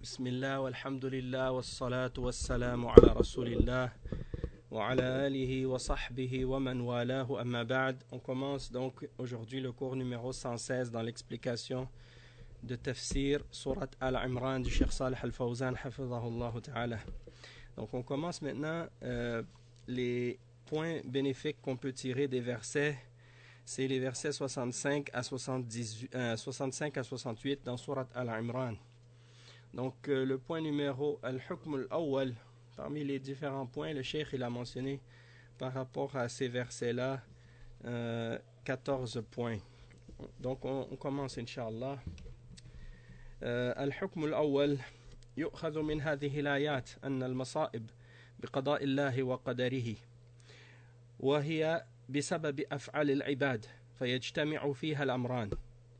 بسم الله والحمد لله والصلاة والسلام على رسول الله وعلى آله وصحبه ومن والاه أما بعد. On commence donc aujourd'hui le cours numéro 116 dans l'explication de Tafsir Surat Al-Imran du Cheikh Salih Al-Fawzan hafidhahullah ta'ala. Donc on commence maintenant les points bénéfiques qu'on peut tirer des versets. C'est les versets 65 à 68 dans Surat Al-Imran. Donc le point numéro Al-Hukm Al-Awwal, parmi les différents points, le Cheikh il a mentionné par rapport à ces versets-là 14 points. Donc on commence Inch'Allah. الحكم الأول يؤخذ من هذه الآيات أن المصائب بقضاء الله وقدره وهي بسبب أفعال العباد فيجتمع فيها الأمران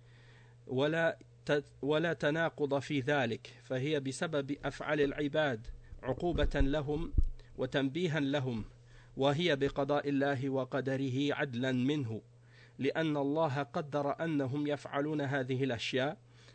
ولا تناقض في ذلك فهي بسبب أفعال العباد عقوبة لهم وتنبيها لهم وهي بقضاء الله وقدره عدلا منه لأن الله قدر أنهم يفعلون هذه الأشياء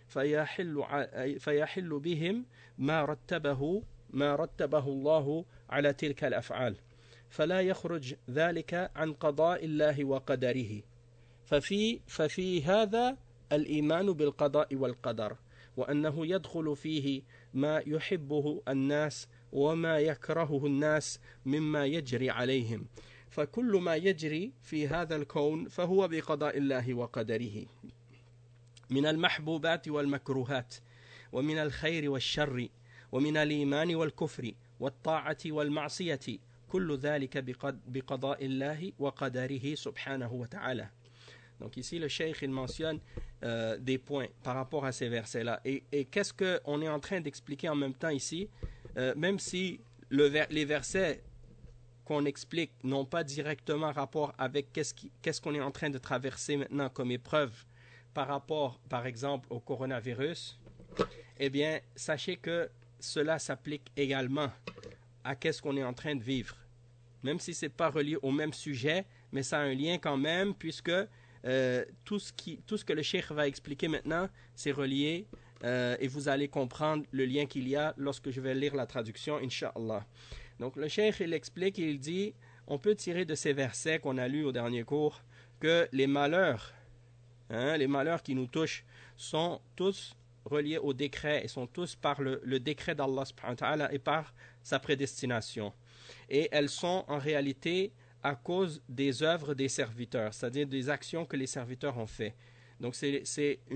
فيحل بهم ما رتبه الله على تلك الأفعال فلا يخرج ذلك عن قضاء الله وقدره ففي هذا الإيمان بالقضاء والقدر وأنه يدخل فيه ما يحبه الناس وما يكرهه الناس مما يجري عليهم فكل ما يجري في هذا الكون فهو بقضاء الله وقدره من المحبوبات والمكروهات ومن الخير والشر ومن الإيمان والكفر والطاعة والمعصية كل ذلك بقضاء الله وقدره سبحانه وتعالى. Donc ici le Cheikh il mentionne des points par rapport à ces versets-là. Et qu'est-ce qu'on est en train d'expliquer en même temps ici, même si les versets qu'on explique n'ont pas directement rapport avec qu'est-ce qu'on est en train de traverser maintenant comme épreuve par rapport, par exemple, au coronavirus, eh bien, sachez que cela s'applique également à qu'est-ce qu'on est en train de vivre. Même si ce n'est pas relié au même sujet, mais ça a un lien quand même, puisque tout ce que le Cheikh va expliquer maintenant, c'est relié, et vous allez comprendre le lien qu'il y a lorsque je vais lire la traduction, Inch'Allah. Donc, le Cheikh, il explique, il dit, on peut tirer de ces versets qu'on a lus au dernier cours, que les malheurs qui nous touchent sont tous reliés au décret et sont tous par le décret d'Allah subhanahu wa ta'ala et par sa prédestination. Et elles sont en réalité à cause des œuvres des serviteurs, c'est-à-dire des actions que les serviteurs ont fait. Donc les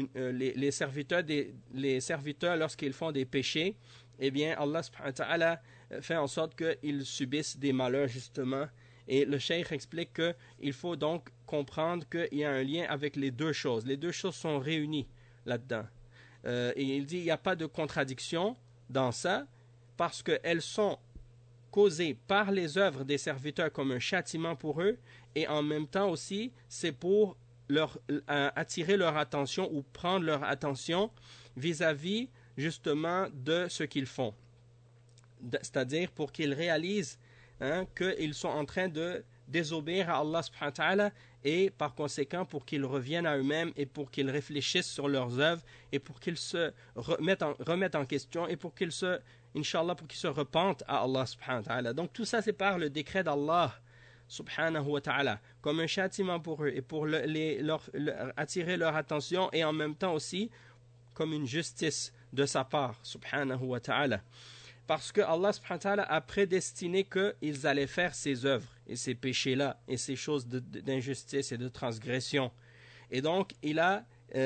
serviteurs lorsqu'ils font des péchés, eh bien Allah subhanahu wa ta'ala fait en sorte qu'ils subissent des malheurs justement. Et le Cheikh explique qu'il faut donc comprendre qu'il y a un lien avec les deux choses. Les deux choses sont réunies là-dedans. Et il dit qu'il n'y a pas de contradiction dans ça parce qu'elles sont causées par les œuvres des serviteurs comme un châtiment pour eux et en même temps aussi c'est pour attirer leur attention ou prendre leur attention vis-à-vis justement de ce qu'ils font. C'est-à-dire pour qu'ils réalisent qu'ils sont en train de désobéir à Allah subhanahu wa ta'ala et par conséquent pour qu'ils reviennent à eux-mêmes et pour qu'ils réfléchissent sur leurs œuvres et pour qu'ils se remettent en question et pour qu'ils se repentent à Allah subhanahu wa ta'ala. Donc tout ça c'est par le décret d'Allah subhanahu wa ta'ala comme un châtiment pour eux et pour attirer leur attention et en même temps aussi comme une justice de sa part subhanahu wa ta'ala. Parce que Allah subhanahu wa ta'ala a prédestiné qu'ils allaient faire ces œuvres et ces péchés-là et ces choses d'injustice et de transgression. Et donc, il a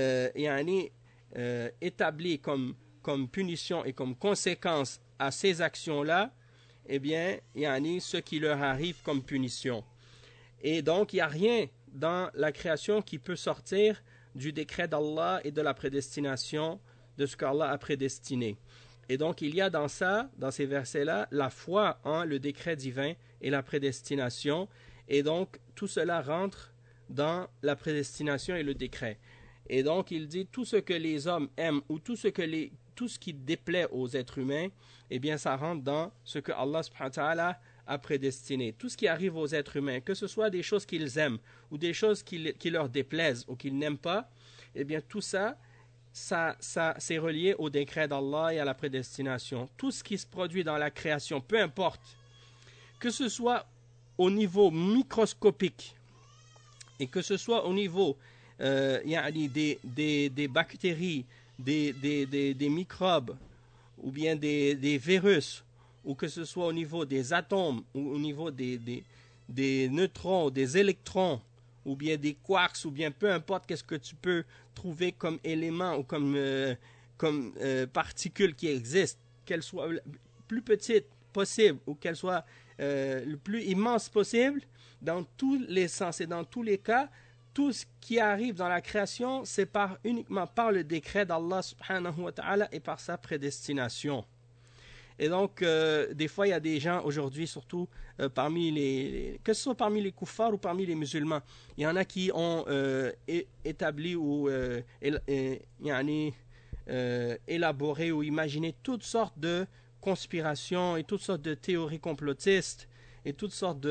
établi comme punition et comme conséquence à ces actions-là, eh bien, ce qui leur arrive comme punition. Et donc, il n'y a rien dans la création qui peut sortir du décret d'Allah et de la prédestination de ce qu'Allah a prédestiné. Et donc, il y a dans ces versets-là, la foi en le décret divin et la prédestination. Et donc, tout cela rentre dans la prédestination et le décret. Et donc, il dit, tout ce que les hommes aiment ou tout ce qui déplaît aux êtres humains, eh bien, ça rentre dans ce que Allah subhanahu wa ta'ala a prédestiné. Tout ce qui arrive aux êtres humains, que ce soit des choses qu'ils aiment ou des choses qui leur déplaisent ou qu'ils n'aiment pas, eh bien, tout ça ça c'est relié au décret d'Allah et à la prédestination. Tout ce qui se produit dans la création, peu importe, que ce soit au niveau microscopique et que ce soit au niveau des bactéries, des microbes, ou bien des virus, ou que ce soit au niveau des atomes, ou au niveau des neutrons, des électrons, ou bien des quarks, ou bien peu importe qu'est-ce que tu peux trouver comme élément ou comme particule qui existe, qu'elle soit le plus petite possible ou qu'elle soit le plus immense possible, dans tous les sens et dans tous les cas, tout ce qui arrive dans la création, c'est uniquement par le décret d'Allah subhanahu wa ta'ala et par sa prédestination. Et donc, des fois, il y a des gens aujourd'hui, surtout que ce soit parmi les kuffars ou parmi les musulmans, il y en a qui ont établi ou élaboré ou imaginé toutes sortes de conspirations et toutes sortes de théories complotistes et toutes sortes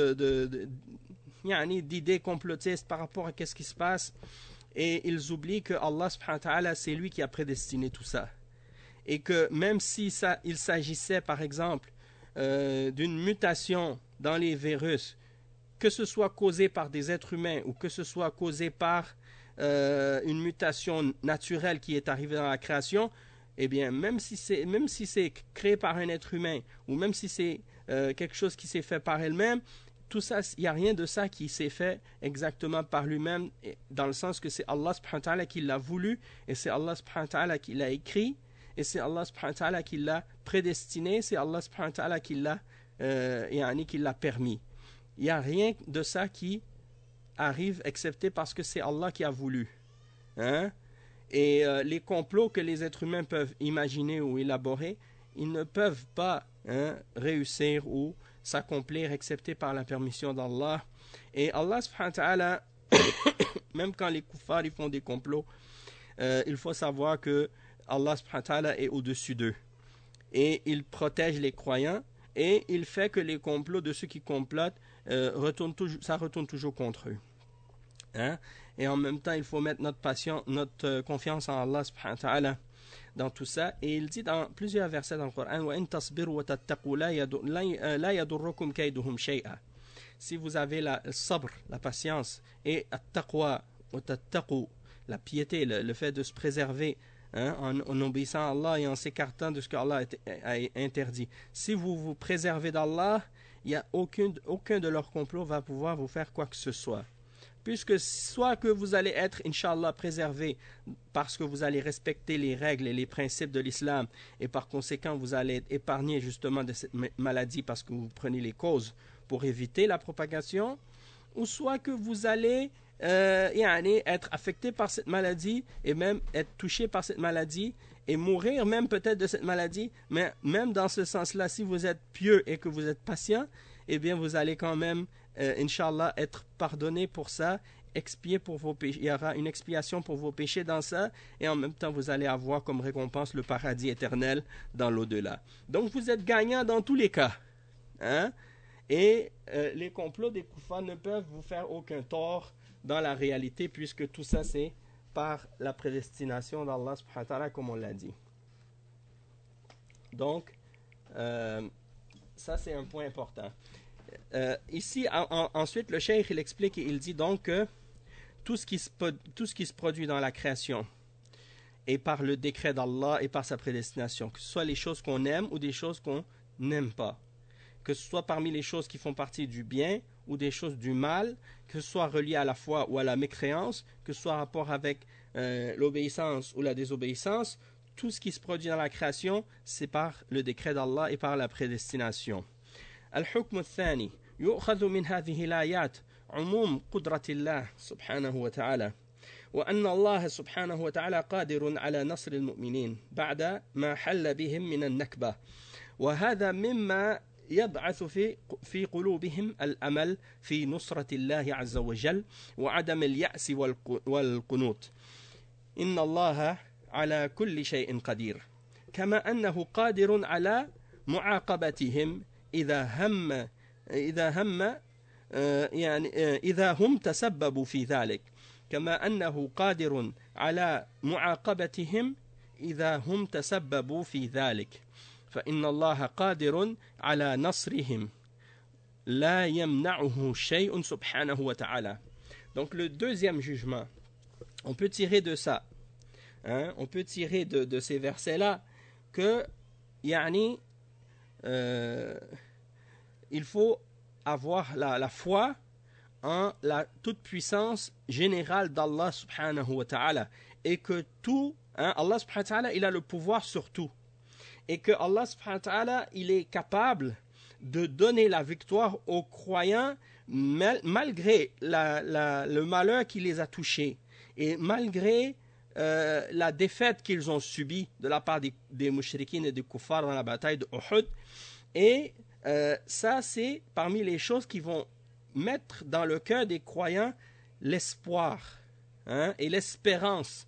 d'idées complotistes par rapport à ce qui se passe, et ils oublient que Allah subhanahu wa ta'ala, c'est lui qui a prédestiné tout ça, et que même si il s'agissait par exemple d'une mutation dans les virus, que ce soit causé par des êtres humains ou que ce soit causé par une mutation naturelle qui est arrivée dans la création, eh bien même si c'est créé par un être humain ou même si c'est quelque chose qui s'est fait par elle-même, tout ça, il n'y a rien de ça qui s'est fait exactement par lui-même, dans le sens que c'est Allah subhanahu wa ta'ala qui l'a voulu, et c'est Allah subhanahu wa ta'ala qui l'a écrit, et c'est Allah subhanahu wa ta'ala qui l'a prédestiné, c'est Allah subhanahu wa ta'ala qui l'a permis. Il n'y a rien de ça qui arrive excepté parce que c'est Allah qui a voulu. Hein? Et les complots que les êtres humains peuvent imaginer ou élaborer, ils ne peuvent pas réussir ou s'accomplir excepté par la permission d'Allah. Et Allah subhanahu wa ta'ala, même quand les kuffars ils font des complots, il faut savoir que Allah subhanahu wa ta'ala est au-dessus d'eux. Et il protège les croyants, et il fait que les complots de ceux qui complotent retourne toujours contre eux. Hein? Et en même temps, il faut mettre notre confiance en Allah subhanahu wa ta'ala dans tout ça. Et il dit dans plusieurs versets dans le Coran, وَإِن تَصْبِرُوا وَتَتَّقُوا لَا يَضُرُّكُمْ كَيْدُهُمْ شَيْئًا. Si vous avez le sabr, la patience, et at-taqwa, la piété, le fait de se préserver, en obéissant à Allah et en s'écartant de ce qu'Allah a interdit. Si vous vous préservez d'Allah, il y a aucun de leurs complots va pouvoir vous faire quoi que ce soit. Puisque soit que vous allez être, Inch'Allah, préservé parce que vous allez respecter les règles et les principes de l'islam, et par conséquent vous allez être épargné justement de cette maladie parce que vous prenez les causes pour éviter la propagation, ou soit que vous allez être affecté par cette maladie et même être touché par cette maladie et mourir même peut-être de cette maladie, mais même dans ce sens-là, si vous êtes pieux et que vous êtes patient, eh bien vous allez quand même Inch'Allah être pardonné pour ça, expier pour vos péchés. Il y aura une expiation pour vos péchés dans ça, et en même temps vous allez avoir comme récompense le paradis éternel dans l'au-delà. Donc vous êtes gagnant dans tous les cas, hein? Et les complots des kuffars ne peuvent vous faire aucun tort dans la réalité, puisque tout ça c'est par la prédestination d'Allah subhanahu wa ta'ala, comme on l'a dit. Donc ça c'est un point important. Ici ensuite le cheikh il explique et il dit donc que tout ce qui se produit dans la création est par le décret d'Allah et par sa prédestination, que ce soit les choses qu'on aime ou des choses qu'on n'aime pas, que ce soit parmi les choses qui font partie du bien ou des choses du mal, que ce soit relié à la foi ou à la mécréance, que ce soit en rapport avec l'obéissance ou la désobéissance. Tout ce qui se produit dans la création, c'est par le décret d'Allah et par la prédestination. الحكم الثاني يؤخذ من هذه الآيات عموم قدرة الله سبحانه وتعالى، وأن الله سبحانه وتعالى قادر على نصر المؤمنين بعد ما حل بهم من النكبة، وهذا مما يبعث في قلوبهم الأمل في نصرة الله عز وجل وعدم اليأس والقنوط. إن الله على كل شيء قدير، كما أنه قادر على معاقبتهم إذا هم تسببوا في ذلك، كما أنه قادر على معاقبتهم إذا هم تسببوا في ذلك فإن الله قادر على نصرهم لا يمنعه شيء سبحانه وتعالى. Donc le deuxième jugement, on peut tirer de ça, on peut tirer de ces versets-là que yani, il faut avoir la foi en la toute-puissance générale d'Allah subhanahu wa ta'ala et que tout, Allah subhanahu wa ta'ala, il a le pouvoir sur tout et que Allah subhanahu wa ta'ala, il est capable de donner la victoire aux croyants malgré le malheur qui les a touchés et malgré la défaite qu'ils ont subie de la part des mouchriquines et des kuffars dans la bataille de Uhud. Et ça, c'est parmi les choses qui vont mettre dans le cœur des croyants l'espoir et l'espérance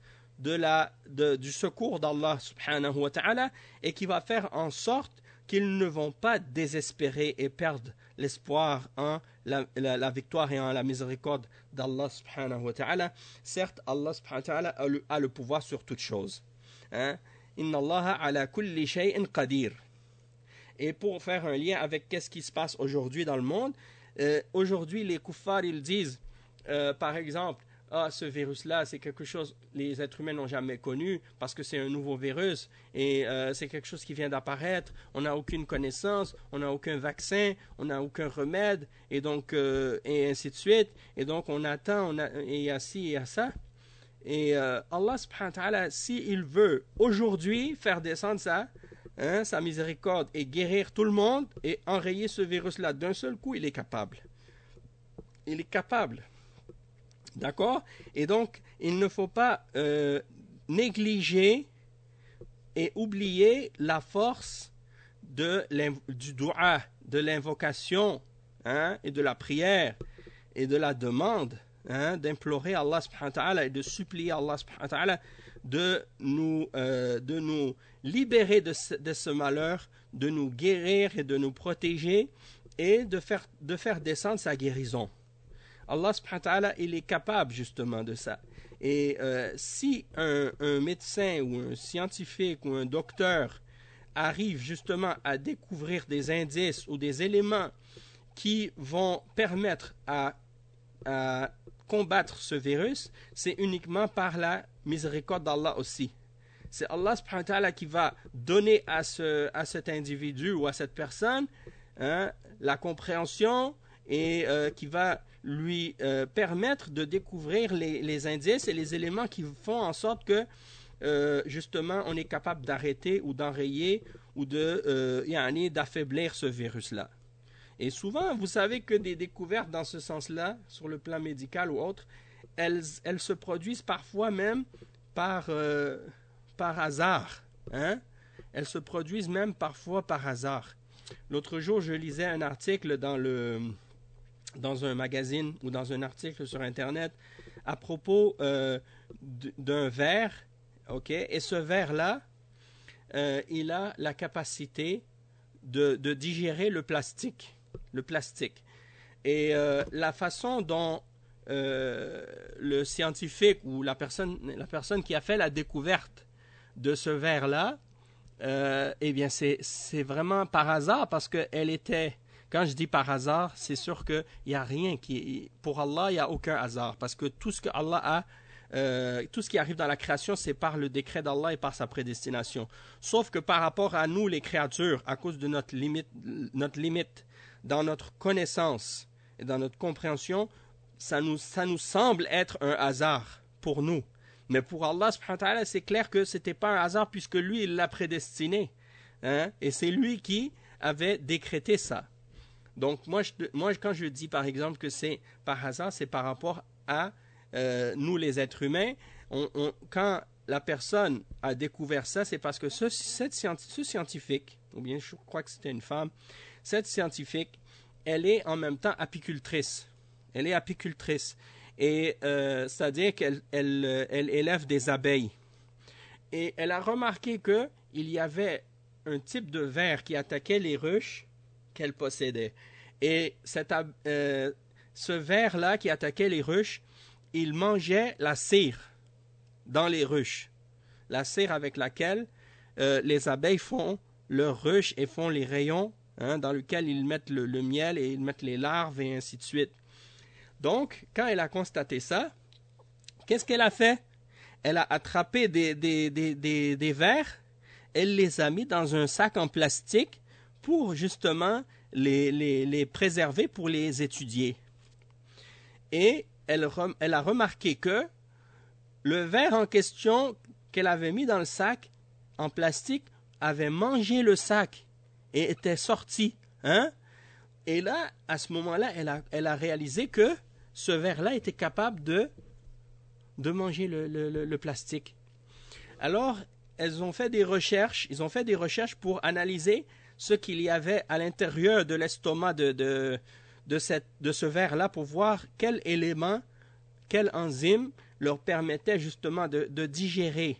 du secours d'Allah subhanahu wa ta'ala et qui va faire en sorte qu'ils ne vont pas désespérer et perdre l'espoir en la victoire et en la miséricorde d'Allah subhanahu wa ta'ala. Certes, Allah subhanahu wa ta'ala a le pouvoir sur toute chose. Inna Allah ala kulli shay'in qadir. Et pour faire un lien avec qu'est-ce qui se passe aujourd'hui dans le monde, aujourd'hui les kuffars ils disent par exemple ce virus-là, c'est quelque chose que les êtres humains n'ont jamais connu parce que c'est un nouveau virus et c'est quelque chose qui vient d'apparaître. On n'a aucune connaissance, on n'a aucun vaccin, on n'a aucun remède et donc et ainsi de suite. Et donc on attend, et il y a ci et il y a ça. Et Allah subhanahu wa ta'ala, s'il veut aujourd'hui faire descendre ça, sa miséricorde et guérir tout le monde et enrayer ce virus-là d'un seul coup, il est capable. Il est capable. D'accord? Et donc, il ne faut pas négliger et oublier la force du dua, de l'invocation et de la prière et de la demande, d'implorer Allah subhanahu wa ta'ala et de supplier Allah subhanahu wa ta'ala de nous libérer de ce malheur, de nous guérir et de nous protéger et de faire descendre sa guérison. Allah subhanahu wa ta'ala, il est capable justement de ça. Et si un médecin ou un scientifique ou un docteur arrive justement à découvrir des indices ou des éléments qui vont permettre à combattre ce virus, c'est uniquement par la miséricorde d'Allah aussi. C'est Allah subhanahu wa ta'ala qui va donner à cet individu ou à cette personne la compréhension et qui va lui permettre de découvrir les indices et les éléments qui font en sorte que justement on est capable d'arrêter ou d'enrayer ou d'affaiblir ce virus-là. Et souvent, vous savez que des découvertes dans ce sens-là, sur le plan médical ou autre, elles se produisent parfois même par hasard. Elles se produisent même parfois par hasard. L'autre jour, je lisais un article dans un magazine ou dans un article sur Internet à propos d'un ver, et ce ver-là, il a la capacité de digérer le plastique. Et la façon dont le scientifique ou la personne qui a fait la découverte de ce ver-là, eh bien c'est vraiment par hasard parce qu'elle était... Quand je dis par hasard, c'est sûr qu'il n'y a rien pour Allah, il n'y a aucun hasard. Parce que tout ce que Allah a, tout ce qui arrive dans la création, c'est par le décret d'Allah et par sa prédestination. Sauf que par rapport à nous, les créatures, à cause de notre limite dans notre connaissance et dans notre compréhension, ça nous semble être un hasard pour nous. Mais pour Allah, subhanahu wa ta'ala, c'est clair que ce n'était pas un hasard puisque lui, il l'a prédestiné. Et c'est lui qui avait décrété ça. Donc, moi, quand je dis, par exemple, que c'est par hasard, c'est par rapport à nous, les êtres humains. Quand la personne a découvert ça, c'est parce que ce scientifique, ou bien je crois que c'était une femme, cette scientifique, elle est en même temps apicultrice. Elle est apicultrice. Et c'est-à-dire qu'elle élève des abeilles. Et elle a remarqué qu'il y avait un type de ver qui attaquait les ruches qu'elle possédait. Et ce ver-là qui attaquait les ruches, ils mangeaient la cire dans les ruches. La cire avec laquelle les abeilles font leurs ruches et font les rayons, dans lesquels ils mettent le miel et ils mettent les larves et ainsi de suite. Donc, quand elle a constaté ça, qu'est-ce qu'elle a fait? Elle a attrapé des vers, elle les a mis dans un sac en plastique pour justement les préserver, pour les étudier. Et elle a remarqué que le ver en question qu'elle avait mis dans le sac en plastique avait mangé le sac et était sorti. Et là, à ce moment-là, elle a réalisé que ce ver-là était capable de manger le plastique. Alors, ils ont fait des recherches pour analyser ce qu'il y avait à l'intérieur de l'estomac de ce ver-là pour voir quel élément, quel enzyme leur permettait justement de digérer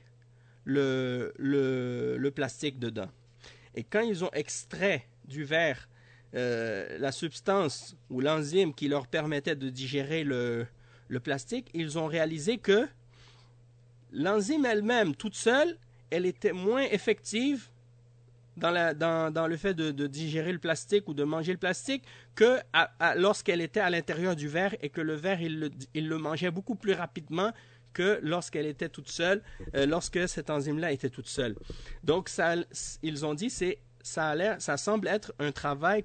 le plastique dedans. Et quand ils ont extrait du ver la substance ou l'enzyme qui leur permettait de digérer le plastique, ils ont réalisé que l'enzyme elle-même, toute seule, elle était moins effective dans le fait de digérer le plastique ou de manger le plastique que lorsqu'elle était à l'intérieur du ver, et que le ver, il le mangeait beaucoup plus rapidement que lorsqu'elle était toute seule, lorsque cette enzyme-là était toute seule. Donc, ils ont dit, ça semble être un travail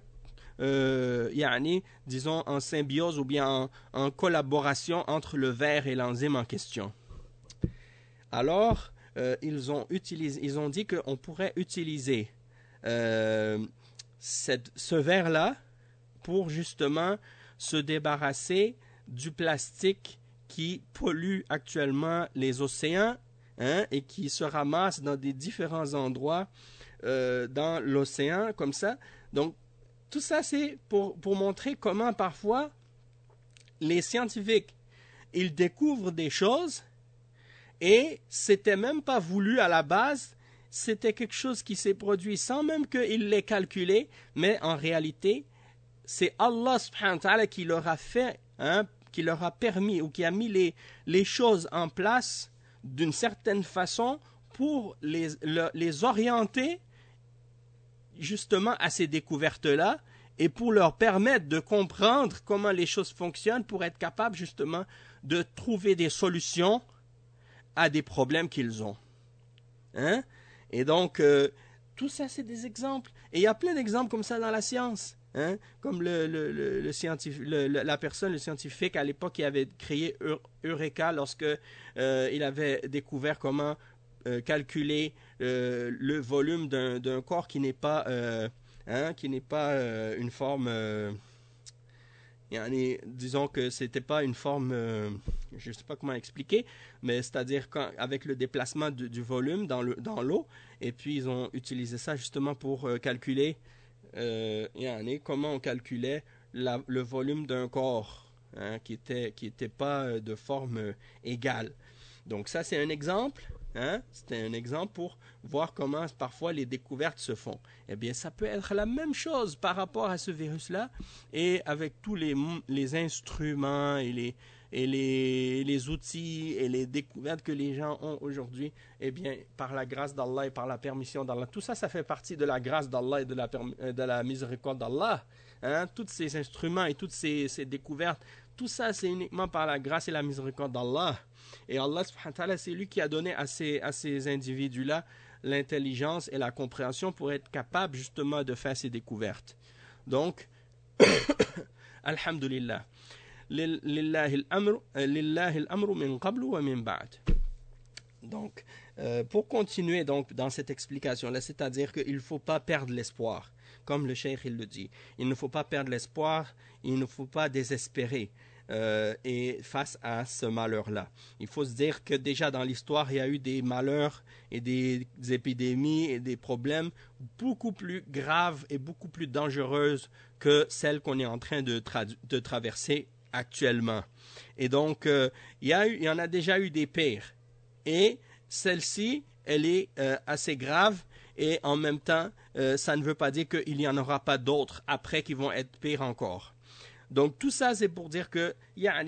disons en symbiose ou bien en collaboration entre le ver et l'enzyme en question. Alors, ils ont dit qu'on pourrait utiliser ce ver-là pour justement se débarrasser du plastique qui pollue actuellement les océans et qui se ramasse dans des différents endroits dans l'océan, comme ça. Donc, tout ça, c'est pour montrer comment parfois les scientifiques, ils découvrent des choses et c'était même pas voulu à la base, c'était quelque chose qui s'est produit sans même qu'ils l'aient calculé, mais en réalité, c'est Allah subhanahu wa ta'ala qui leur a fait, qui leur a permis ou qui a mis les choses en place d'une certaine façon pour les orienter justement à ces découvertes-là et pour leur permettre de comprendre comment les choses fonctionnent pour être capables justement de trouver des solutions à des problèmes qu'ils ont. Et donc, tout ça, c'est des exemples. Et il y a plein d'exemples comme ça dans la science. Comme le scientifique à l'époque qui avait créé Eureka lorsque il avait découvert comment calculer le volume d'un corps qui n'est pas une forme disons que c'était pas une forme je ne sais pas comment expliquer, mais c'est-à-dire avec le déplacement du volume dans l'eau, et puis ils ont utilisé ça justement pour calculer comment on calculait le volume d'un corps qui était pas de forme égale. Donc ça, c'est un exemple. C'était un exemple pour voir comment parfois les découvertes se font. Eh bien, ça peut être la même chose par rapport à ce virus-là, et avec tous les instruments et les outils et les découvertes que les gens ont aujourd'hui, eh bien, par la grâce d'Allah et par la permission d'Allah. Tout ça, ça fait partie de la grâce d'Allah et de la miséricorde d'Allah. Tous ces instruments et toutes ces découvertes, tout ça, c'est uniquement par la grâce et la miséricorde d'Allah. Et Allah, subhanahu wa ta'ala, c'est lui qui a donné à ces individus-là l'intelligence et la compréhension pour être capable justement de faire ces découvertes. Donc, alhamdulillah. Lillahi al-amru min qablu wa min ba'd. Donc, pour continuer donc dans cette explication-là, c'est-à-dire qu'il ne faut pas perdre l'espoir, comme le cheikh il le dit. Il ne faut pas perdre l'espoir, il ne faut pas désespérer. Et face à ce malheur-là, il faut se dire que déjà dans l'histoire, il y a eu des malheurs et des épidémies et des problèmes beaucoup plus graves et beaucoup plus dangereuses que celles qu'on est en train de traverser actuellement. Et donc, il y en a déjà eu des pires. Et celle-ci, elle est assez grave, et en même temps, ça ne veut pas dire qu'il n'y en aura pas d'autres après qui vont être pires encore. Donc tout ça, c'est pour dire que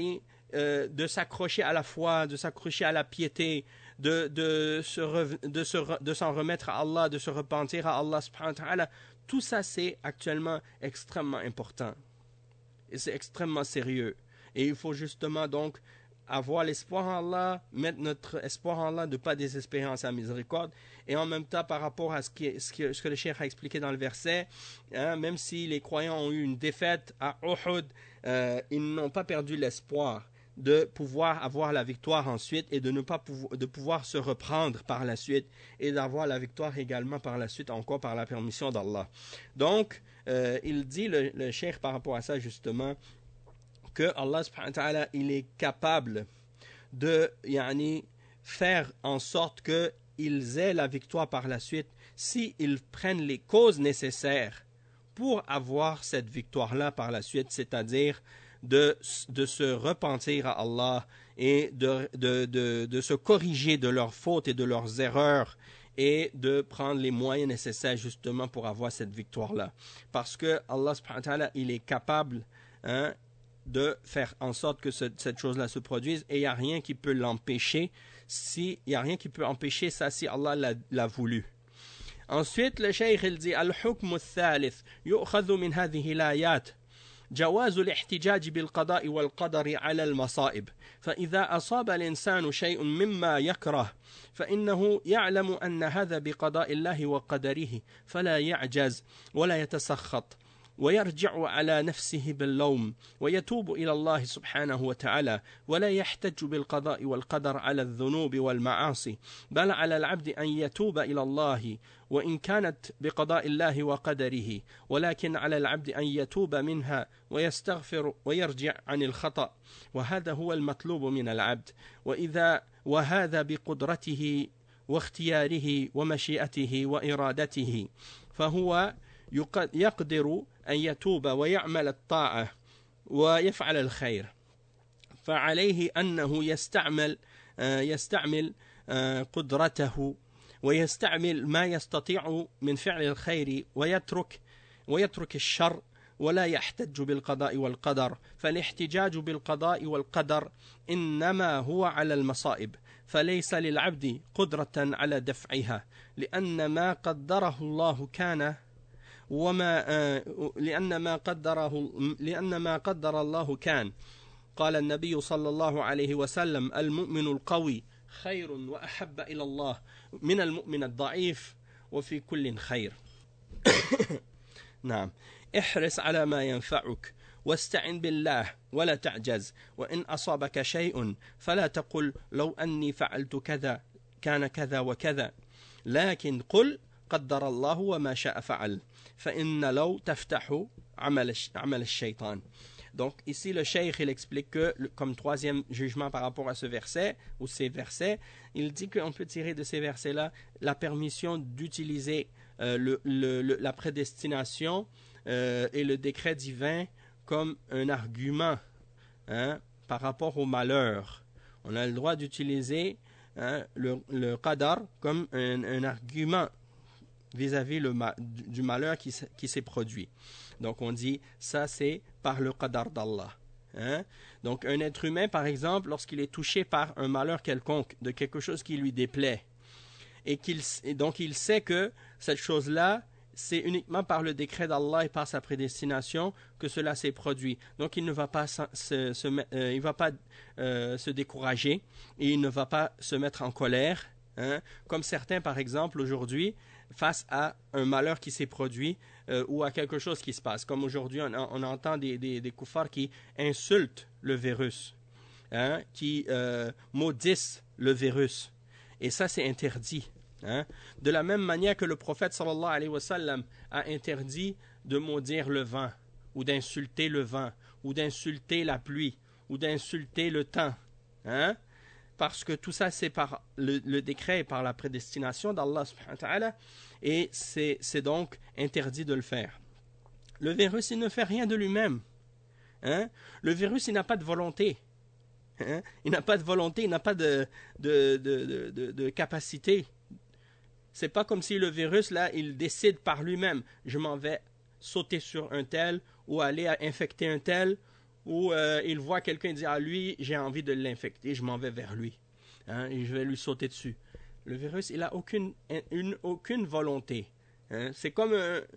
de s'accrocher à la foi, de s'accrocher à la piété, de s'en remettre à Allah, de se repentir à Allah subhanahu wa ta'ala, tout ça c'est actuellement extrêmement important. Et c'est extrêmement sérieux. Et il faut justement donc avoir l'espoir en Allah, mettre notre espoir en Allah, de ne pas désespérer en sa miséricorde. Et en même temps, par rapport à ce que le cheikh a expliqué dans le verset, même si les croyants ont eu une défaite à Uhud, ils n'ont pas perdu l'espoir de pouvoir avoir la victoire ensuite et de pouvoir se reprendre par la suite et d'avoir la victoire également par la suite, encore par la permission d'Allah. Donc, il dit, le cheikh, par rapport à ça justement, que Allah subhanahu wa ta'ala, il est capable de faire en sorte qu'ils aient la victoire par la suite s'ils prennent les causes nécessaires pour avoir cette victoire-là par la suite, c'est-à-dire de se repentir à Allah et de se corriger de leurs fautes et de leurs erreurs et de prendre les moyens nécessaires justement pour avoir cette victoire-là. Parce que Allah subhanahu wa ta'ala, il est capable de faire en sorte que cette chose-là se produise et il n'y a rien qui peut l'empêcher, il n'y a rien qui peut empêcher ça si Allah l'a voulu. Ensuite, le cheikh il dit Al-hukm al-thalith yu'khadhu min hadhihi al-ayat جواز الاحتجاج بالقضاء والقدر على المصائب فإذا أصاب الإنسان شيء مما يكره فإنه يعلم أن هذا بقضاء الله وقدره فلا يعجز ولا يتسخط ويرجع على نفسه باللوم ويتوب إلى الله سبحانه وتعالى ولا يحتج بالقضاء والقدر على الذنوب والمعاصي بل على العبد أن يتوب إلى الله وإن كانت بقضاء الله وقدره ولكن على العبد أن يتوب منها ويستغفر ويرجع عن الخطأ وهذا هو المطلوب من العبد وهذا بقدرته واختياره ومشيئته وإرادته فهو يقدر أن يتوب ويعمل الطاعة ويفعل الخير فعليه أنه يستعمل قدرته ويستعمل ما يستطيع من فعل الخير ويترك الشر ولا يحتج بالقضاء والقدر فالاحتجاج بالقضاء والقدر إنما هو على المصائب فليس للعبد قدرة على دفعها لأن ما قدره الله كان لأن ما قدر الله كان قال النبي صلى الله عليه وسلم المؤمن القوي خير وأحب إلى الله من المؤمن الضعيف وفي كل خير نعم احرص على ما ينفعك واستعن بالله ولا تعجز وإن أصابك شيء فلا تقل لو أني فعلت كذا كان كذا وكذا لكن قل قدر الله وما شاء فعل فإن لو تفتح عمل الشيطان. Donc ici le cheikh il explique que comme troisième jugement par rapport à ce verset ou ces versets, il dit qu'on peut tirer de ces versets là la permission d'utiliser la prédestination et le décret divin comme un argument par rapport au malheur. On a le droit d'utiliser le qadar comme un argument vis-à-vis du malheur qui s'est produit. Donc on dit ça c'est par le qadar d'Allah. Donc un être humain par exemple lorsqu'il est touché par un malheur quelconque, de quelque chose qui lui déplaît, et donc il sait que cette chose-là c'est uniquement par le décret d'Allah et par sa prédestination que cela s'est produit. Donc il ne va pas se décourager et il ne va pas se mettre en colère, comme certains par exemple aujourd'hui face à un malheur qui s'est produit ou à quelque chose qui se passe. Comme aujourd'hui on entend des koufars qui insultent le virus, qui maudissent le virus. Et ça c'est interdit. De la même manière que le prophète sallallahu alayhi wa sallam a interdit de maudire le vent ou d'insulter le vent ou d'insulter la pluie ou d'insulter le temps, parce que tout ça c'est par le décret et par la prédestination d'Allah subhanahu wa ta'ala et c'est donc interdit de le faire. Le virus il ne fait rien de lui-même, le virus il n'a pas de volonté, il n'a pas de volonté, il n'a pas de capacité. C'est pas comme si le virus là il décide par lui-même je m'en vais sauter sur un tel ou aller infecter un tel où il voit quelqu'un dire à lui, j'ai envie de l'infecter, je m'en vais vers lui, hein, et je vais lui sauter dessus. Le virus, il n'a aucune volonté. Hein. C'est comme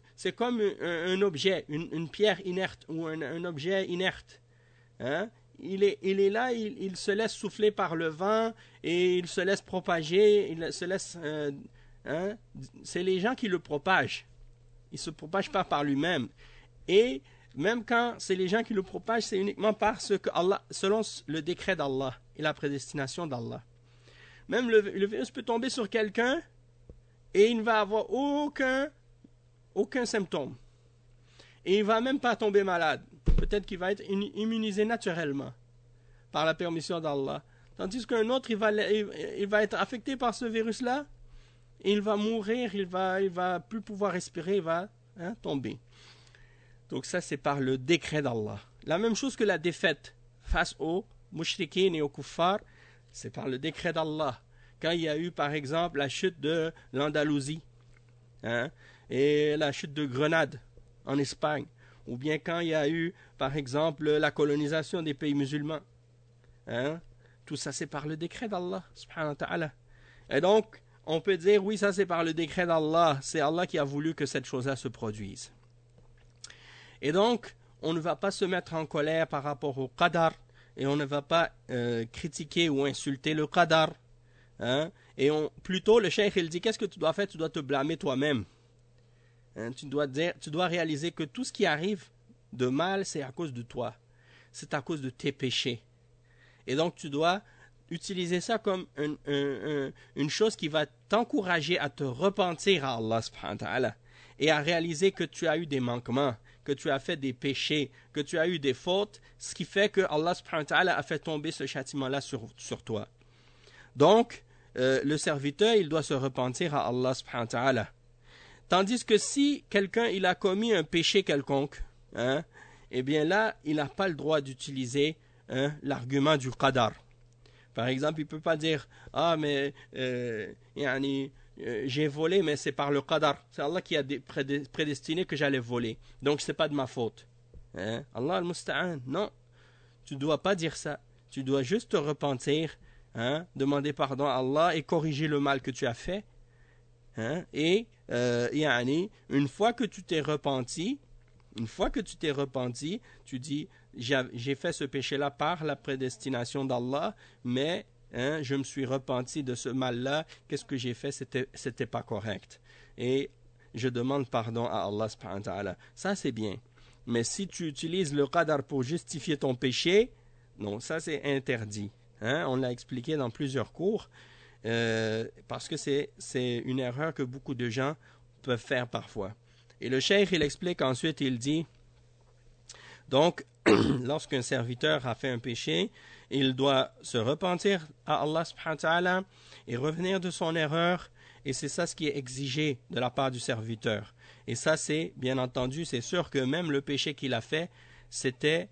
un objet, une pierre inerte ou un objet inerte. Hein. Il est là, il se laisse souffler par le vent et il se laisse propager, il se laisse... hein. C'est les gens qui le propagent. Il ne se propage pas par lui-même. Et même quand c'est les gens qui le propagent, c'est uniquement parce que Allah, selon le décret d'Allah et la prédestination d'Allah. Même le virus peut tomber sur quelqu'un et il ne va avoir aucun symptôme. Et il ne va même pas tomber malade. Peut-être qu'il va être immunisé naturellement par la permission d'Allah. Tandis qu'un autre, il va être affecté par ce virus-là et il va mourir, il va plus pouvoir respirer, il va tomber. Donc ça, c'est par le décret d'Allah. La même chose que la défaite face aux mouchriquines et aux kuffars, c'est par le décret d'Allah. Quand il y a eu, par exemple, la chute de l'Andalousie, hein, et la chute de Grenade en Espagne, ou bien quand il y a eu, par exemple, la colonisation des pays musulmans, hein, tout ça, c'est par le décret d'Allah, subhanahu wa ta'ala. Et donc, on peut dire, oui, ça c'est par le décret d'Allah, c'est Allah qui a voulu que cette chose-là se produise. Et donc, on ne va pas se mettre en colère par rapport au qadar, et on ne va pas critiquer ou insulter le qadar. Hein? Et plutôt, le cheikh, il dit, qu'est-ce que tu dois faire? Tu dois te blâmer toi-même. Hein? Tu dois réaliser que tout ce qui arrive de mal, c'est à cause de toi. C'est à cause de tes péchés. Et donc, tu dois utiliser ça comme une chose qui va t'encourager à te repentir à Allah subhanahu wa ta'ala et à réaliser que tu as eu des manquements, que tu as fait des péchés, que tu as eu des fautes, ce qui fait que Allah subhanahu wa ta'ala a fait tomber ce châtiment-là sur toi. Donc, le serviteur, il doit se repentir à Allah subhanahu wa ta'ala. Tandis que si quelqu'un, il a commis un péché quelconque, hein, eh bien là, il n'a pas le droit d'utiliser l'argument du qadar. Par exemple, il ne peut pas dire « Ah, mais j'ai volé, mais c'est par le qadar. C'est Allah qui a prédestiné que j'allais voler. Donc, ce n'est pas de ma faute. Hein? Allah al-Musta'an. » Non, tu ne dois pas dire ça. Tu dois juste te repentir, hein, demander pardon à Allah et corriger le mal que tu as fait. Hein? Et une fois que tu t'es repenti, tu dis j'ai fait ce péché-là par la prédestination d'Allah, mais je me suis repenti de ce mal-là. Qu'est-ce que j'ai fait? C'était pas correct. Et je demande pardon à Allah subhanahu wa ta'ala. Ça, c'est bien. Mais si tu utilises le qadar pour justifier ton péché, non, ça, c'est interdit. Hein? On l'a expliqué dans plusieurs cours, parce que c'est une erreur que beaucoup de gens peuvent faire parfois. Et le cheikh, il explique ensuite, il dit, donc, lorsqu'un serviteur a fait un péché, il doit se repentir à Allah subhanahu wa ta'ala et revenir de son erreur, et c'est ça ce qui est exigé de la part du serviteur. Et ça, c'est, bien entendu, c'est sûr que même le péché qu'il a fait, c'était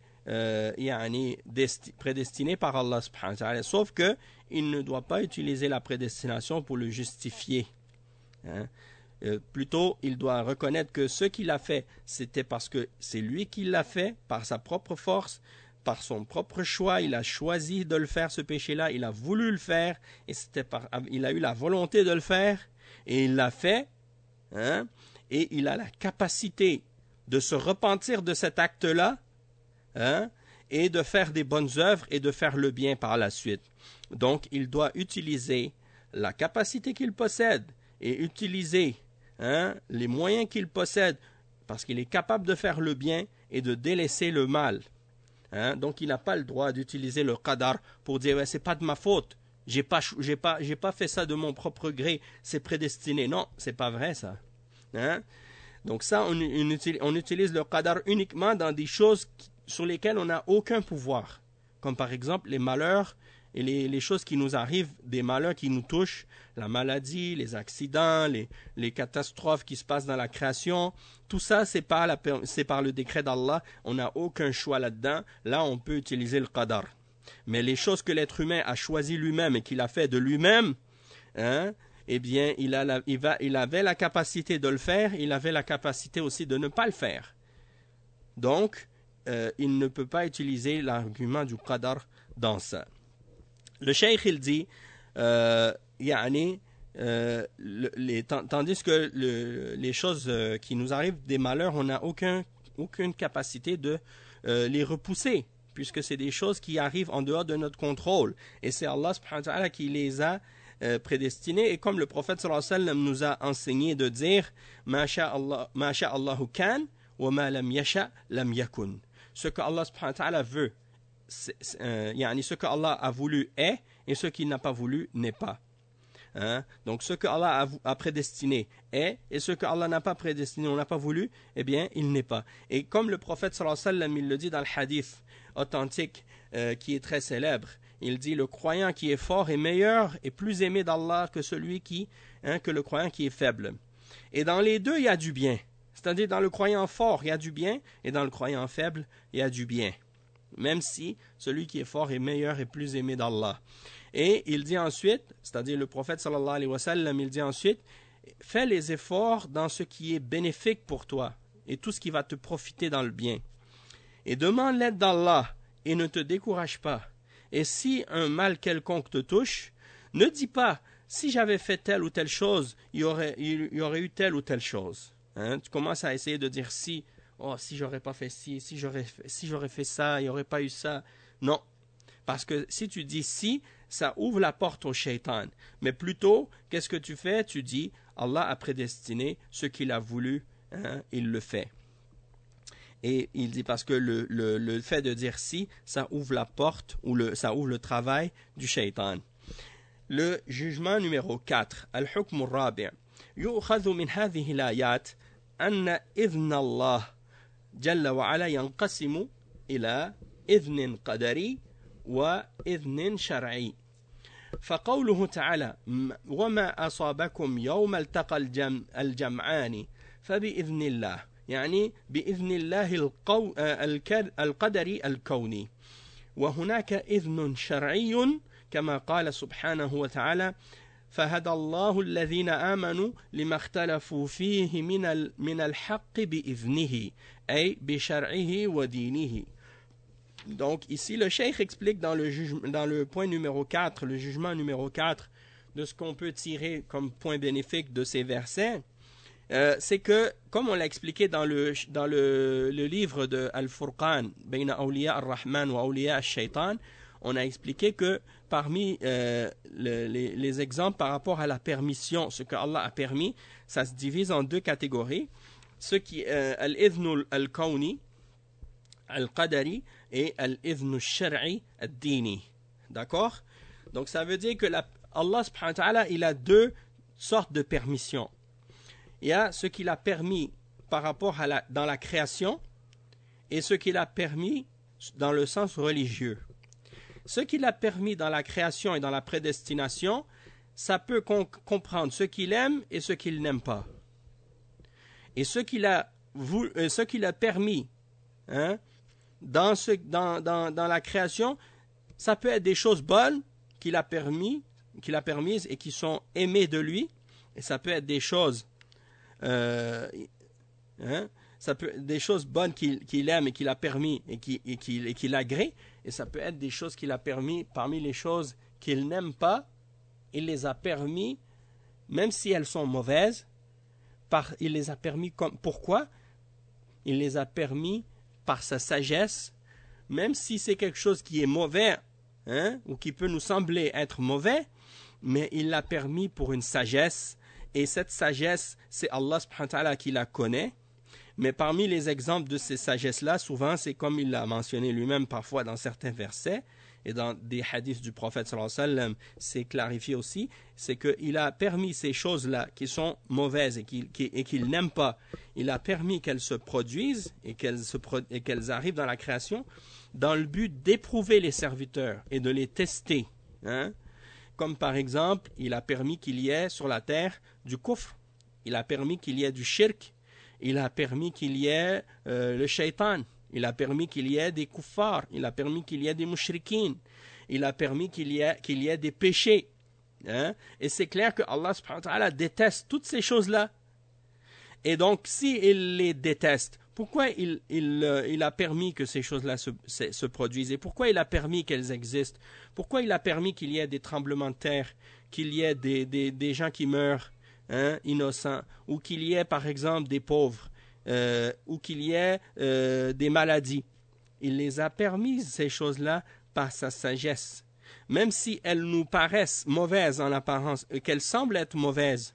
prédestiné par Allah subhanahu wa ta'ala, sauf que il ne doit pas utiliser la prédestination pour le justifier. Hein? Plutôt, il doit reconnaître que ce qu'il a fait, c'était parce que c'est lui qui l'a fait, par sa propre force, par son propre choix. Il a choisi de le faire, ce péché-là. Il a voulu le faire, et il a eu la volonté de le faire, et il l'a fait. Hein, et il a la capacité de se repentir de cet acte-là, hein, et de faire des bonnes œuvres et de faire le bien par la suite. Donc, il doit utiliser la capacité qu'il possède et utiliser les moyens qu'il possède, parce qu'il est capable de faire le bien et de délaisser le mal. Hein? Donc il n'a pas le droit d'utiliser le qadar pour dire ouais, c'est pas de ma faute, j'ai pas fait ça de mon propre gré, c'est prédestiné. Non, c'est pas vrai ça. Hein? Donc ça, on utilise le qadar uniquement dans des choses sur lesquelles on n'a aucun pouvoir, comme par exemple les malheurs et les choses qui nous arrivent, des malheurs qui nous touchent, la maladie, les accidents, les catastrophes qui se passent dans la création, tout ça c'est par le décret d'Allah, on n'a aucun choix là-dedans, là on peut utiliser le qadar. Mais les choses que l'être humain a choisi lui-même et qu'il a fait de lui-même, hein, eh bien il avait la capacité de le faire, il avait la capacité aussi de ne pas le faire. Donc, il ne peut pas utiliser l'argument du qadar dans ça. Le cheikh il dit tandis que les choses qui nous arrivent, des malheurs, on n'a aucune capacité de les repousser, puisque c'est des choses qui arrivent en dehors de notre contrôle. Et c'est Allah subhanahu wa ta'ala qui les a prédestinés. Et comme le prophète sallallahu alayhi wa sallam nous a enseigné de dire « Ma sha'Allahu kan wa ma lam yasha lam yakun » Ce que Allah subhanahu wa ta'ala veut, ce que Allah a voulu est, et ce qu'il n'a pas voulu n'est pas. Donc ce que Allah a prédestiné est, et ce que Allah n'a pas prédestiné ou n'a pas voulu, eh bien il n'est pas. Et comme le prophète sallallahu alayhi wa sallam, il le dit dans le hadith authentique qui est très célèbre, il dit: le croyant qui est fort est meilleur et plus aimé d'Allah que celui que le croyant qui est faible. Et dans les deux il y a du bien, c'est-à-dire dans le croyant fort il y a du bien, et dans le croyant faible il y a du bien, même si celui qui est fort est meilleur et plus aimé d'Allah. Et il dit ensuite, c'est-à-dire le prophète sallallahu alayhi wa sallam, il dit ensuite: fais les efforts dans ce qui est bénéfique pour toi et tout ce qui va te profiter dans le bien, et demande l'aide d'Allah et ne te décourage pas. Et si un mal quelconque te touche, ne dis pas: si j'avais fait telle ou telle chose, il y aurait eu telle ou telle chose. Tu commences à essayer de dire si j'aurais pas fait ci, si j'aurais fait ça, il n'y aurait pas eu ça. Non, parce que si tu dis si, ça ouvre la porte au shaitan. Mais plutôt, qu'est-ce que tu fais? Tu dis: Allah a prédestiné ce qu'il a voulu, il le fait. Et il dit parce que le fait de dire si, ça ouvre la porte, ou ça ouvre le travail du shaitan. Le jugement numéro 4, al-hukm al-rabi'. يؤخذ من هذه الآيات أن إذن الله جل وعلا ينقسم إلى إذن قدري وإذن شرعي. فقوله تعالى: وما أصابكم يوم التقى الجمعان فبإذن الله، يعني بإذن الله القدري الكوني. وهناك إذن شرعي كما قال سبحانه وتعالى: فهدى الله الذين آمنوا لما اختلفوا فيه من الحق بإذنه، أي بشرعه ودينه. Donc ici le cheikh explique dans le point numéro 4, le jugement numéro 4, de ce qu'on peut tirer comme point bénéfique de ces versets. C'est que, comme on l'a expliqué dans le livre de Al-Furqan, Bayna Awliya Ar-Rahman wa Awliya Ash-Shaytan, on a expliqué que parmi les exemples par rapport à la permission, ce que Allah a permis, ça se divise en deux catégories. Ce qui est al-idhn al-kawni, al-qadari, et al-idhn al-shar'i ad-dini. D'accord? Donc ça veut dire que Allah subhanahu wa ta'ala, il a deux sortes de permissions. Il y a ce qu'il a permis par rapport dans la création, et ce qu'il a permis dans le sens religieux. Ce qu'il a permis dans la création et dans la prédestination, ça peut comprendre ce qu'il aime et ce qu'il n'aime pas. Et ce qu'il a permis dans la création, ça peut être des choses bonnes qu'il a permises et qui sont aimées de lui, et ça peut être des choses des choses bonnes qu'il aime et qu'il a permis et qu'il agrée, et ça peut être des choses qu'il a permis parmi les choses qu'il n'aime pas. Il les a permis, même si elles sont mauvaises, il les a permis pourquoi? Il les a permis par sa sagesse, même si c'est quelque chose qui est mauvais, ou qui peut nous sembler être mauvais, mais il l'a permis pour une sagesse, et cette sagesse, c'est Allah subhanahu wa ta'ala qui la connaît. Mais parmi les exemples de ces sagesses-là, souvent, c'est comme il l'a mentionné lui-même parfois dans certains versets, et dans des hadiths du prophète sallallahu alayhi wa sallam, c'est clarifié aussi, c'est qu'il a permis ces choses-là qui sont mauvaises et qu'il n'aime pas, il a permis qu'elles se produisent et qu'elles arrivent dans la création, dans le but d'éprouver les serviteurs et de les tester. Comme par exemple, il a permis qu'il y ait sur la terre du kufr, il a permis qu'il y ait du shirk, il a permis qu'il y ait le shaitan, il a permis qu'il y ait des kuffars, il a permis qu'il y ait des mushrikines, il a permis qu'il y ait des péchés. Et c'est clair que Allah subhanahu wa ta'ala déteste toutes ces choses-là. Et donc, s'il les déteste, Pourquoi il a permis que ces choses-là se produisent? Et pourquoi il a permis qu'elles existent? Pourquoi il a permis qu'il y ait des tremblements de terre, qu'il y ait des gens qui meurent, innocents, ou qu'il y ait par exemple des pauvres, ou qu'il y ait des maladies? Il les a permis, ces choses-là, par sa sagesse. Même si elles nous paraissent mauvaises en apparence, qu'elles semblent être mauvaises,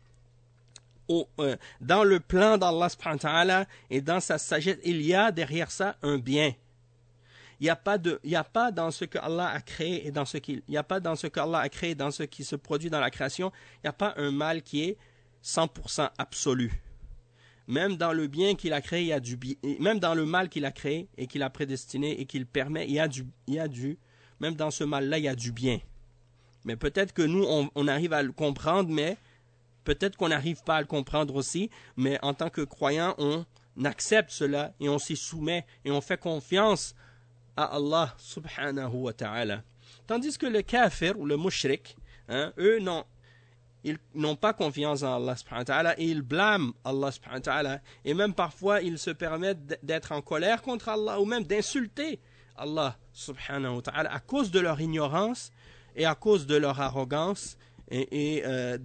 dans le plan d'Allah subhanahu wa ta'ala et dans sa sagesse, il y a derrière ça un bien. Il n'y a pas dans ce que Allah a créé et dans ce qu'il, il n'y a pas dans ce que Allah a créé, dans ce qui se produit dans la création, il n'y a pas un mal qui est 100% absolu. Même dans le bien qu'il a créé, il y a du bien. Même dans le mal qu'il a créé et qu'il a prédestiné et qu'il permet, il y a du, même dans ce mal-là, il y a du bien. Mais peut-être que nous, on arrive à le comprendre, mais peut-être qu'on n'arrive pas à le comprendre aussi, mais en tant que croyant, on accepte cela et on s'y soumet et on fait confiance à Allah subhanahu wa ta'ala. Tandis que le kafir ou le mushrik, eux ils n'ont pas confiance en Allah subhanahu wa ta'ala et ils blâment Allah subhanahu wa ta'ala et même parfois ils se permettent d'être en colère contre Allah ou même d'insulter Allah subhanahu wa ta'ala à cause de leur ignorance et à cause de leur arrogance et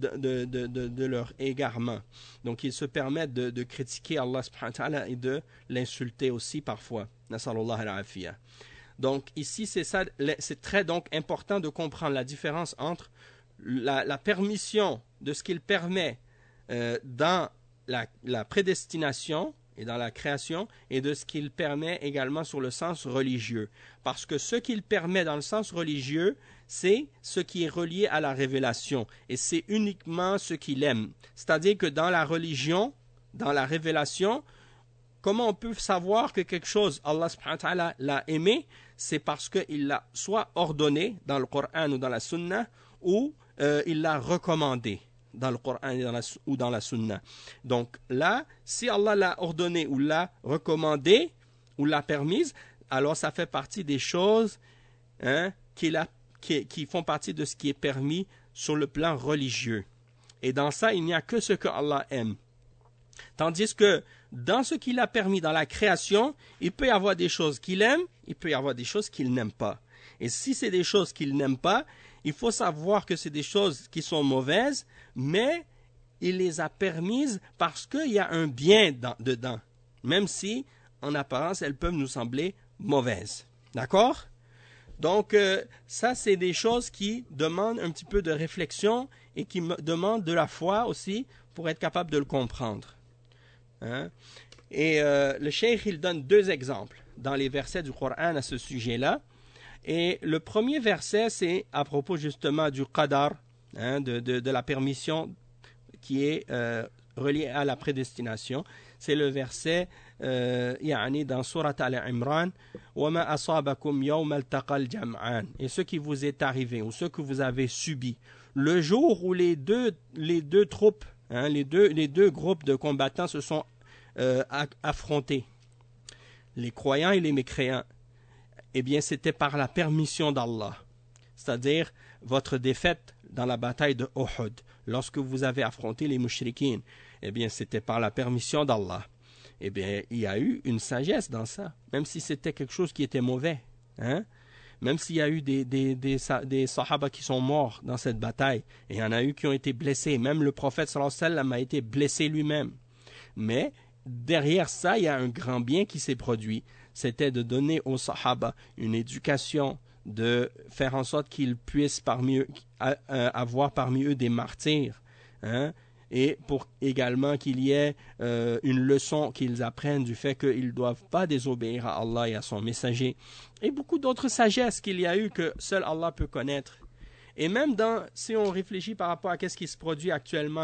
de leur égarement. Donc ils se permettent de critiquer Allah subhanahu wa ta'ala et de l'insulter aussi parfois. Nasallallahu al-afiyah. Donc ici c'est très donc important de comprendre la différence entre la permission de ce qu'il permet dans la prédestination et dans la création et de ce qu'il permet également sur le sens religieux. Parce que ce qu'il permet dans le sens religieux, c'est ce qui est relié à la révélation et c'est uniquement ce qu'il aime. C'est-à-dire que dans la religion, dans la révélation, comment on peut savoir que quelque chose, Allah subhanahu wa ta'ala l'a aimé? C'est parce qu'il l'a soit ordonné dans le Coran ou dans la Sunna ou il l'a recommandé dans le Coran ou dans la Sunna. Donc là, si Allah l'a ordonné ou l'a recommandé ou l'a permise, alors ça fait partie des choses qui font partie de ce qui est permis sur le plan religieux. Et dans ça, il n'y a que ce que Allah aime. Tandis que dans ce qu'il a permis dans la création, il peut y avoir des choses qu'il aime, il peut y avoir des choses qu'il n'aime pas. Et si c'est des choses qu'il n'aime pas, il faut savoir que c'est des choses qui sont mauvaises, mais il les a permises parce qu'il y a un bien dedans, même si, en apparence, elles peuvent nous sembler mauvaises. D'accord? Donc, ça, c'est des choses qui demandent un petit peu de réflexion et qui demandent de la foi aussi pour être capable de le comprendre. Et le cheikh, il donne 2 exemples dans les versets du Coran à ce sujet-là. Et le premier verset, c'est à propos justement du qadar, de la permission qui est reliée à la prédestination. C'est le verset dans Surat Al-Imran, وَمَا أَصَابَكُمْ يَوْمَ الْتَقَى الْجَمْعَانِ. Et ce qui vous est arrivé ou ce que vous avez subi, le jour où les deux troupes, les deux groupes de combattants se sont affrontés, les croyants et les mécréants, eh bien, c'était par la permission d'Allah. C'est-à-dire, votre défaite dans la bataille de Uhud, lorsque vous avez affronté les mushrikines, eh bien, c'était par la permission d'Allah. Eh bien, il y a eu une sagesse dans ça, même si c'était quelque chose qui était mauvais. Même s'il y a eu des sahaba qui sont morts dans cette bataille, et il y en a eu qui ont été blessés. Même le prophète sallallahu alayhi wa sallam a été blessé lui-même. Mais derrière ça, il y a un grand bien qui s'est produit. C'était de donner aux sahaba une éducation, de faire en sorte qu'ils puissent avoir parmi eux des martyrs, et pour également qu'il y ait une leçon qu'ils apprennent du fait qu'ils ne doivent pas désobéir à Allah et à son messager, et beaucoup d'autres sagesses qu'il y a eu que seul Allah peut connaître. Et même si on réfléchit par rapport à ce qui se produit actuellement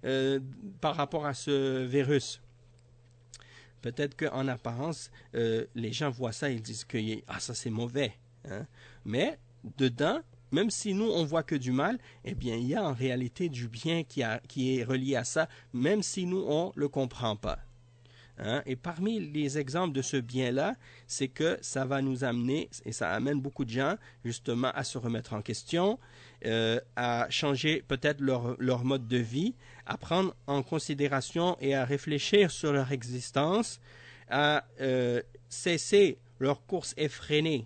par rapport à ce virus, peut-être qu'en apparence, les gens voient ça et ils disent que ça c'est mauvais. Mais dedans, même si nous on voit que du mal, eh bien il y a en réalité du bien qui est relié à ça, même si nous on le comprend pas. Et parmi les exemples de ce bien-là, c'est que ça va nous amener, et ça amène beaucoup de gens justement à se remettre en question, à changer peut-être leur mode de vie, à prendre en considération et à réfléchir sur leur existence, à cesser leur course effrénée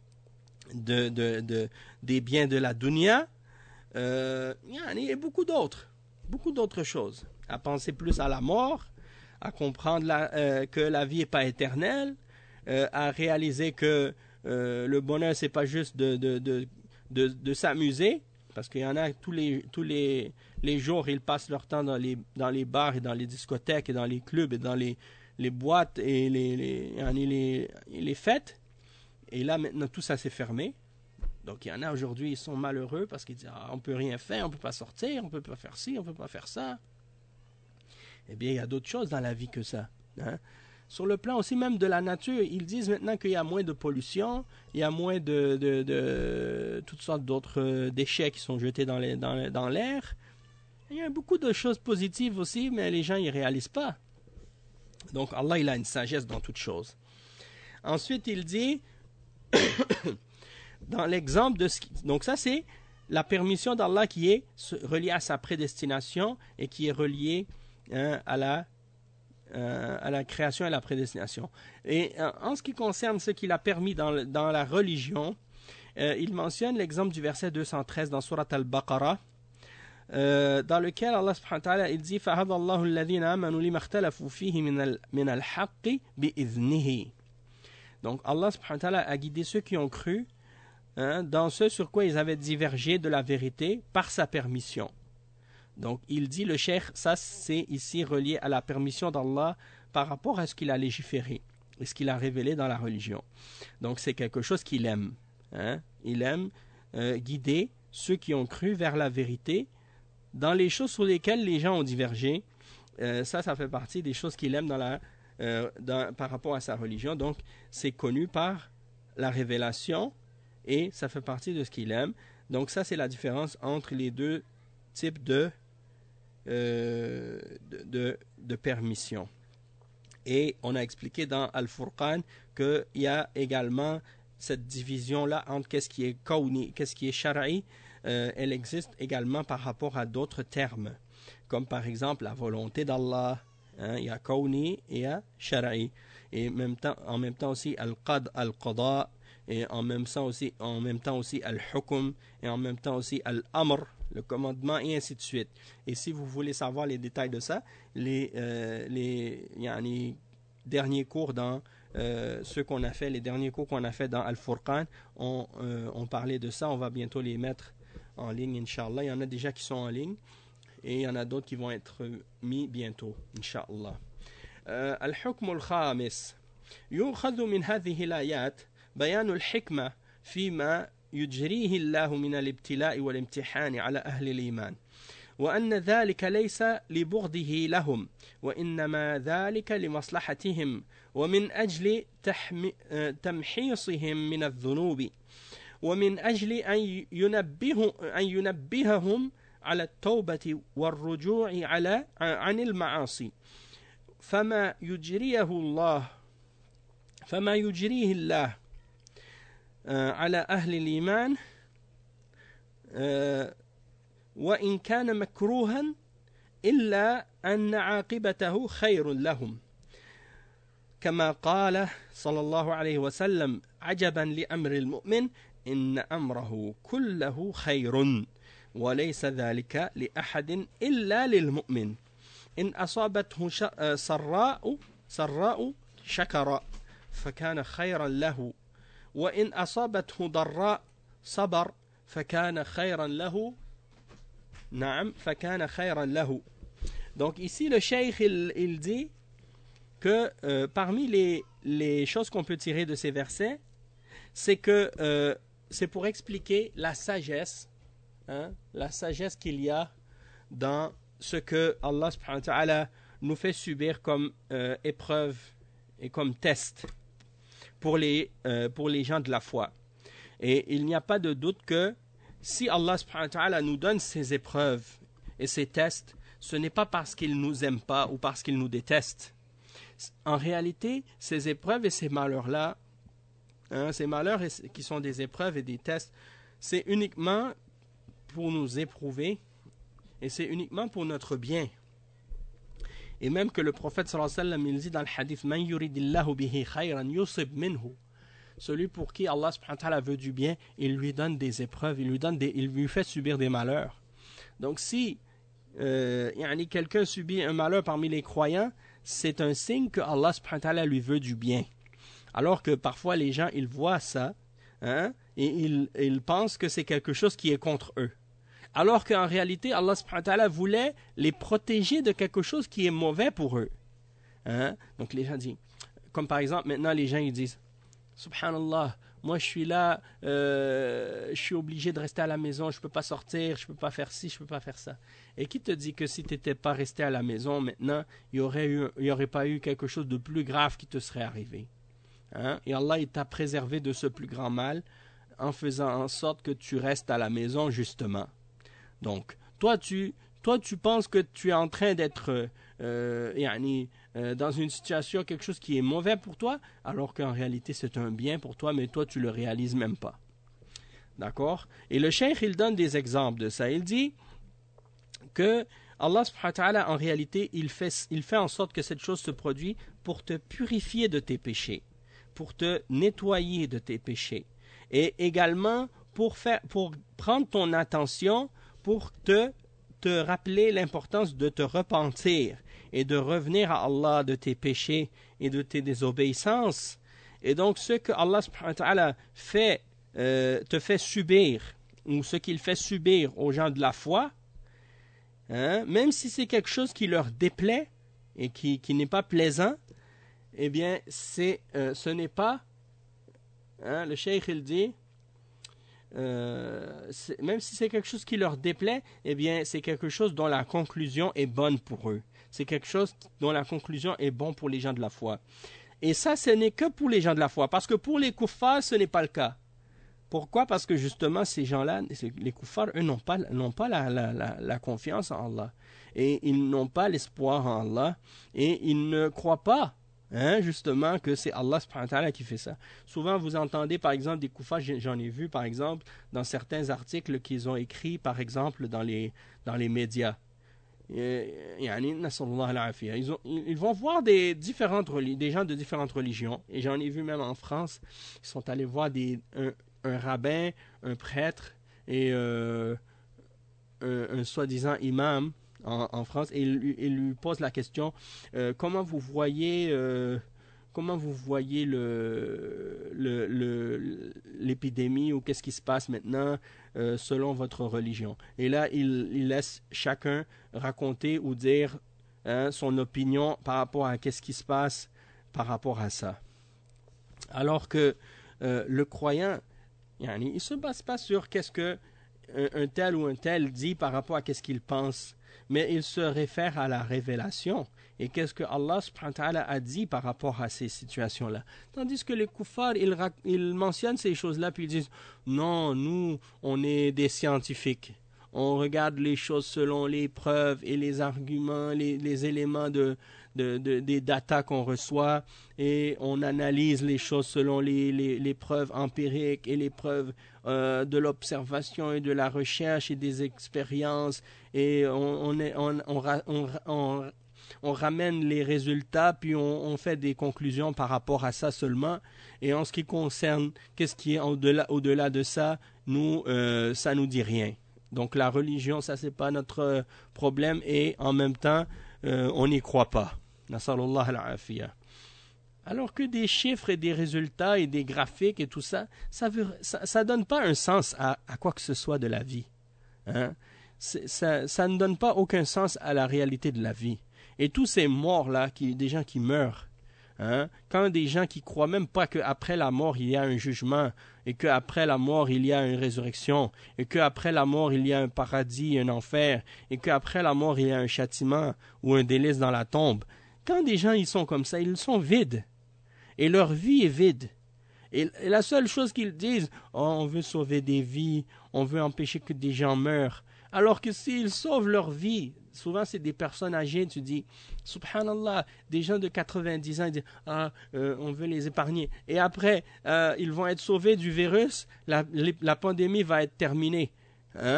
des biens de la dunya, il y a beaucoup d'autres choses. À penser plus à la mort, à comprendre que la vie n'est pas éternelle, à réaliser que le bonheur, c'est pas juste de s'amuser, parce qu'il y en a tous les jours, ils passent leur temps dans les bars et dans les discothèques et dans les clubs et dans les boîtes et les fêtes. Et là, maintenant, tout ça s'est fermé. Donc, il y en a aujourd'hui, ils sont malheureux parce qu'ils disent on ne peut rien faire, on ne peut pas sortir, on ne peut pas faire ci, on ne peut pas faire ça. Eh bien, il y a d'autres choses dans la vie que ça. Hein? Sur le plan aussi même de la nature, ils disent maintenant qu'il y a moins de pollution, il y a moins de toutes sortes d'autres déchets qui sont jetés dans l'air. Il y a beaucoup de choses positives aussi, mais les gens n'y réalisent pas. Donc, Allah, il a une sagesse dans toutes choses. Ensuite, il dit, dans l'exemple de donc ça, c'est la permission d'Allah qui est reliée à sa prédestination et qui est reliée à la création et à la prédestination. Et en ce qui concerne ce qu'il a permis dans la religion, il mentionne l'exemple du verset 213 dans Surat Al-Baqarah, dans lequel Allah subhanahu wa ta'ala il dit فَهَدَى اللَّهُ الَّذِينَ آمَنُوا لِمَا اخْتَلَفُوا فِيهِ مِنَ الْحَقِّ بِإِذْنِهِ. Donc Allah subhanahu wa ta'ala a guidé ceux qui ont cru dans ce sur quoi ils avaient divergé de la vérité par sa permission. Donc il dit, le cheikh, ça c'est ici relié à la permission d'Allah par rapport à ce qu'il a légiféré et ce qu'il a révélé dans la religion. Donc c'est quelque chose qu'il aime. Il aime guider ceux qui ont cru vers la vérité dans les choses sur lesquelles les gens ont divergé. Ça fait partie des choses qu'il aime par rapport à sa religion. Donc c'est connu par la révélation et ça fait partie de ce qu'il aime. Donc ça c'est la différence entre les deux types de permission. Et on a expliqué dans Al-Furqan qu'il y a également cette division-là entre qu'est-ce qui est kauni, qu'est-ce qui est shara'i. Elle existe également par rapport à d'autres termes, comme par exemple la volonté d'Allah. Il y a kauni et il y a shara'i. Et en même temps aussi al-qada, et en même temps aussi al-hukm, et en même temps aussi al-amr, le commandement, et ainsi de suite. Et si vous voulez savoir les détails de ça, les derniers cours dans les derniers cours qu'on a fait dans Al-Furqan, on parlait de ça. On va bientôt les mettre en ligne, Inch'Allah. Il y en a déjà qui sont en ligne et il y en a d'autres qui vont être mis bientôt, Inch'Allah. Al-Hukm al-Khamis. يؤخذ من هذه الآيات بيان الحكمة فيما يجريه الله من الابتلاء والامتحان على أهل الإيمان وأن ذلك ليس لبغضه لهم وإنما ذلك لمصلحتهم ومن أجل تمحيصهم من الذنوب ومن أجل أن ينبههم على التوبة والرجوع عن المعاصي فما يجريه الله على أهل الإيمان وإن كان مكروها إلا أن عاقبته خير لهم كما قال صلى الله عليه وسلم عجبا لأمر المؤمن إن أمره كله خير وليس ذلك لأحد إلا للمؤمن إن أصابته سراء شكر فكان خيرا له وإن أصابته ضراء صبر فكان خيرا له نعم فكان خيرا له. Donc ici le cheikh il dit que parmi les choses qu'on peut tirer de ces versets, c'est que c'est pour expliquer la sagesse qu'il y a dans ce que Allah subhanahu wa ta'ala nous fait subir comme épreuve et comme test pour les gens de la foi. Et il n'y a pas de doute que si Allah subhanahu wa ta'ala nous donne ces épreuves et ces tests, ce n'est pas parce qu'il ne nous aime pas ou parce qu'il nous déteste. En réalité, ces épreuves et ces malheurs-là, ces malheurs qui sont des épreuves et des tests, c'est uniquement pour nous éprouver et c'est uniquement pour notre bien. Et même que le prophète sallallahu alayhi wa sallam, il dit dans le hadith, Man yuridillahu bihi khayran yusib minhu. Celui pour qui Allah subhanahu wa ta'ala veut du bien, il lui donne des épreuves, il lui fait subir des malheurs. Donc si quelqu'un subit un malheur parmi les croyants, c'est un signe que Allah subhanahu wa ta'ala lui veut du bien. Alors que parfois les gens, ils voient ça, et ils pensent que c'est quelque chose qui est contre eux. Alors qu'en réalité, Allah subhanahu wa ta'ala voulait les protéger de quelque chose qui est mauvais pour eux. Donc les gens disent, comme par exemple, maintenant les gens ils disent, Subhanallah, moi je suis là, je suis obligé de rester à la maison, je ne peux pas sortir, je ne peux pas faire ci, je ne peux pas faire ça. Et qui te dit que si tu n'étais pas resté à la maison, maintenant, il n'y aurait pas eu quelque chose de plus grave qui te serait arrivé. Et Allah il t'a préservé de ce plus grand mal en faisant en sorte que tu restes à la maison justement. Donc, toi tu penses que tu es en train d'être dans une situation, quelque chose qui est mauvais pour toi, alors qu'en réalité c'est un bien pour toi, mais toi tu le réalises même pas. D'accord? Et le cheikh il donne des exemples de ça. Il dit que Allah subhanahu wa ta'ala en réalité il fait en sorte que cette chose se produit pour te purifier de tes péchés, pour te nettoyer de tes péchés, et également pour prendre ton attention, pour te rappeler l'importance de te repentir et de revenir à Allah de tes péchés et de tes désobéissances. Et donc ce que Allah subhanahu wa ta'ala te fait subir, ou ce qu'il fait subir aux gens de la foi, même si c'est quelque chose qui leur déplaît et qui n'est pas plaisant, eh bien ce n'est pas, le cheikh il dit, même si c'est quelque chose qui leur déplaît, eh bien c'est quelque chose dont la conclusion est bonne pour eux. C'est quelque chose dont la conclusion est bonne pour les gens de la foi. Et ça, ce n'est que pour les gens de la foi, parce que pour les kuffars, ce n'est pas le cas. Pourquoi? Parce que justement, ces gens-là, les kuffars, eux, n'ont pas la confiance en Allah. Et ils n'ont pas l'espoir en Allah. Et ils ne croient pas, justement, que c'est Allah subhanahu wa ta'ala qui fait ça. Souvent, vous entendez, par exemple, des kuffars, j'en ai vu, par exemple, dans certains articles qu'ils ont écrits, par exemple, dans les médias. Ils vont voir des gens de différentes religions. Et j'en ai vu même en France, ils sont allés voir un rabbin, un prêtre et un soi-disant imam en France, et il lui pose la question, comment vous voyez l'épidémie, ou qu'est-ce qui se passe maintenant selon votre religion. Et là, il laisse chacun raconter ou dire son opinion par rapport à qu'est-ce qui se passe par rapport à ça. Alors que le croyant, il ne se base pas sur qu'est-ce que un tel ou un tel dit par rapport à qu'est-ce qu'il pense, mais il se réfère à la révélation et qu'est-ce que Allah subhanahu wa ta'ala a dit par rapport à ces situations-là. Tandis que les kuffars, ils mentionnent ces choses-là, puis ils disent « Non, nous, on est des scientifiques. On regarde les choses selon les preuves et les arguments, les éléments des datas qu'on reçoit, et on analyse les choses selon les preuves empiriques et les preuves de l'observation et de la recherche et des expériences, et on ramène les résultats, puis on fait des conclusions par rapport à ça seulement. Et en ce qui concerne qu'est-ce qui est au-delà de ça, nous, ça nous dit rien. Donc la religion, ça c'est pas notre problème, et en même temps, on n'y croit pas. Nasallallahu al-afiyah. Alors que des chiffres et des résultats et des graphiques et tout ça, ça donne pas un sens à quoi que ce soit de la vie. Ça ne donne pas aucun sens à la réalité de la vie. Et tous ces morts-là, des gens qui meurent, quand des gens qui croient même pas qu'après la mort il y a un jugement, et qu'après la mort il y a une résurrection, et qu'après la mort il y a un paradis, un enfer, et qu'après la mort il y a un châtiment ou un délice dans la tombe, quand des gens ils sont comme ça, ils sont vides, et leur vie est vide. Et la seule chose qu'ils disent, on veut sauver des vies, on veut empêcher que des gens meurent. Alors que s'ils sauvent leur vie, souvent c'est des personnes âgées, tu dis, subhanallah, des gens de 90 ans, ils disent, on veut les épargner. Et après, ils vont être sauvés du virus, la pandémie va être terminée.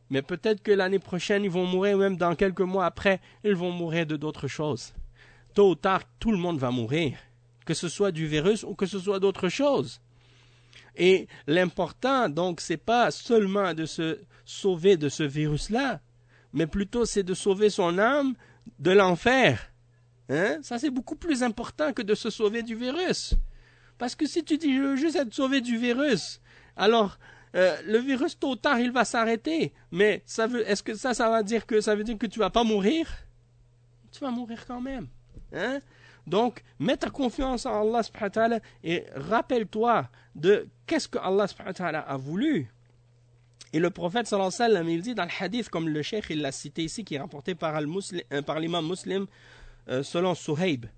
Mais peut-être que l'année prochaine, ils vont mourir, même dans quelques mois après, ils vont mourir de d'autres choses. Tôt ou tard, tout le monde va mourir, que ce soit du virus ou que ce soit d'autres choses. Et l'important, donc, c'est pas seulement de se sauver de ce virus-là, mais plutôt c'est de sauver son âme de l'enfer. Hein? Ça, c'est beaucoup plus important que de se sauver du virus. Parce que si tu dis, je veux juste être sauvé du virus, alors, le virus, tôt ou tard, il va s'arrêter. Mais est-ce que ça veut dire que tu vas pas mourir? Tu vas mourir quand même. Hein? Donc, mets ta confiance en Allah subhanahu wa ta'ala et rappelle-toi de qu'est-ce que Allah subhanahu wa ta'ala a voulu. Et le prophète sallallahu alayhi wa sallam, il dit dans le hadith, comme le cheikh il l'a cité ici, qui est rapporté par l'imam Muslim, selon Suhaib,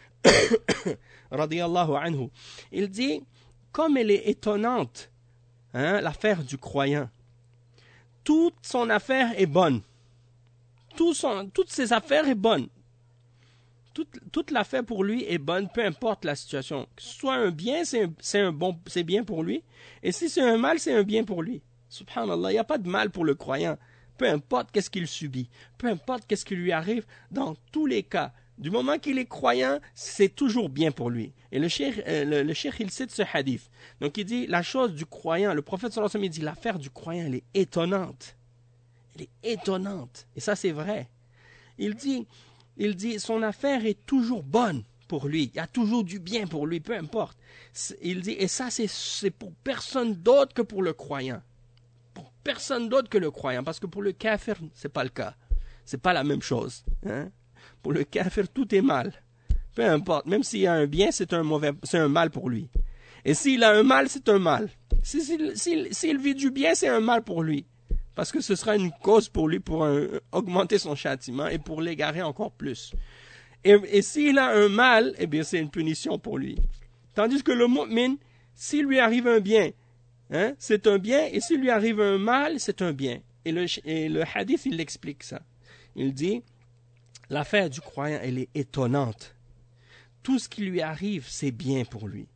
radiyallahu anhu, il dit, comme elle est étonnante, hein, l'affaire du croyant, toute son affaire est bonne. Toutes ses affaires est bonne. Toute l'affaire pour lui est bonne, peu importe la situation. Que ce soit un bien, c'est bien pour lui. Et si c'est un mal, c'est un bien pour lui. Subhanallah, il n'y a pas de mal pour le croyant. Peu importe qu'est-ce qu'il subit, peu importe qu'est-ce qui lui arrive, dans tous les cas, du moment qu'il est croyant, c'est toujours bien pour lui. Et le cheikh, il cite ce hadith. Donc il dit, la chose du croyant, le prophète sallallahu alayhi wa sallam, il dit, l'affaire du croyant, elle est étonnante. Elle est étonnante. Et ça, c'est vrai. Il dit, son affaire est toujours bonne pour lui. Il y a toujours du bien pour lui, peu importe. Il dit, et ça, c'est pour personne d'autre que pour le croyant. Pour personne d'autre que le croyant. Parce que pour le kafir, c'est pas le cas. C'est pas la même chose. Hein? Pour le kafir, tout est mal. Peu importe. Même s'il y a un bien, c'est un mal pour lui. Et s'il a un mal, c'est un mal. S'il vit du bien, c'est un mal pour lui. Parce que ce sera une cause pour lui pour augmenter son châtiment et pour l'égarer encore plus. Et s'il a un mal, eh bien c'est une punition pour lui. Tandis que le mu'min, s'il lui arrive un bien, hein, c'est un bien, et s'il lui arrive un mal, c'est un bien. Et le hadith, il explique ça. Il dit, l'affaire du croyant, elle est étonnante. Tout ce qui lui arrive, c'est bien pour lui.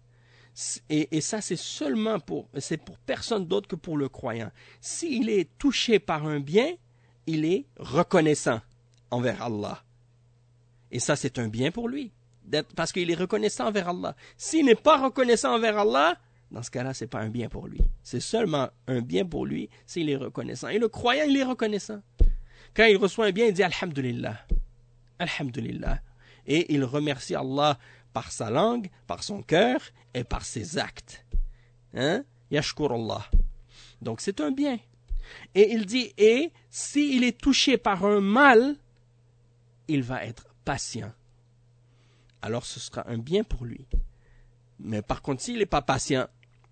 Et ça, c'est pour personne d'autre que pour le croyant. S'il est touché par un bien, il est reconnaissant envers Allah. Et ça, c'est un bien pour lui, parce qu'il est reconnaissant envers Allah. S'il n'est pas reconnaissant envers Allah, dans ce cas-là, c'est pas un bien pour lui. C'est seulement un bien pour lui s'il est reconnaissant. Et le croyant, il est reconnaissant. Quand il reçoit un bien, il dit Alhamdulillah. Alhamdulillah. Et il remercie Allah par sa langue, par son cœur et par ses actes. Hein? Yashkur Allah. Donc c'est un bien. Et il dit, et s'il est touché par un mal, il va être patient. Alors ce sera un bien pour lui. Mais par contre, s'il n'est pas patient,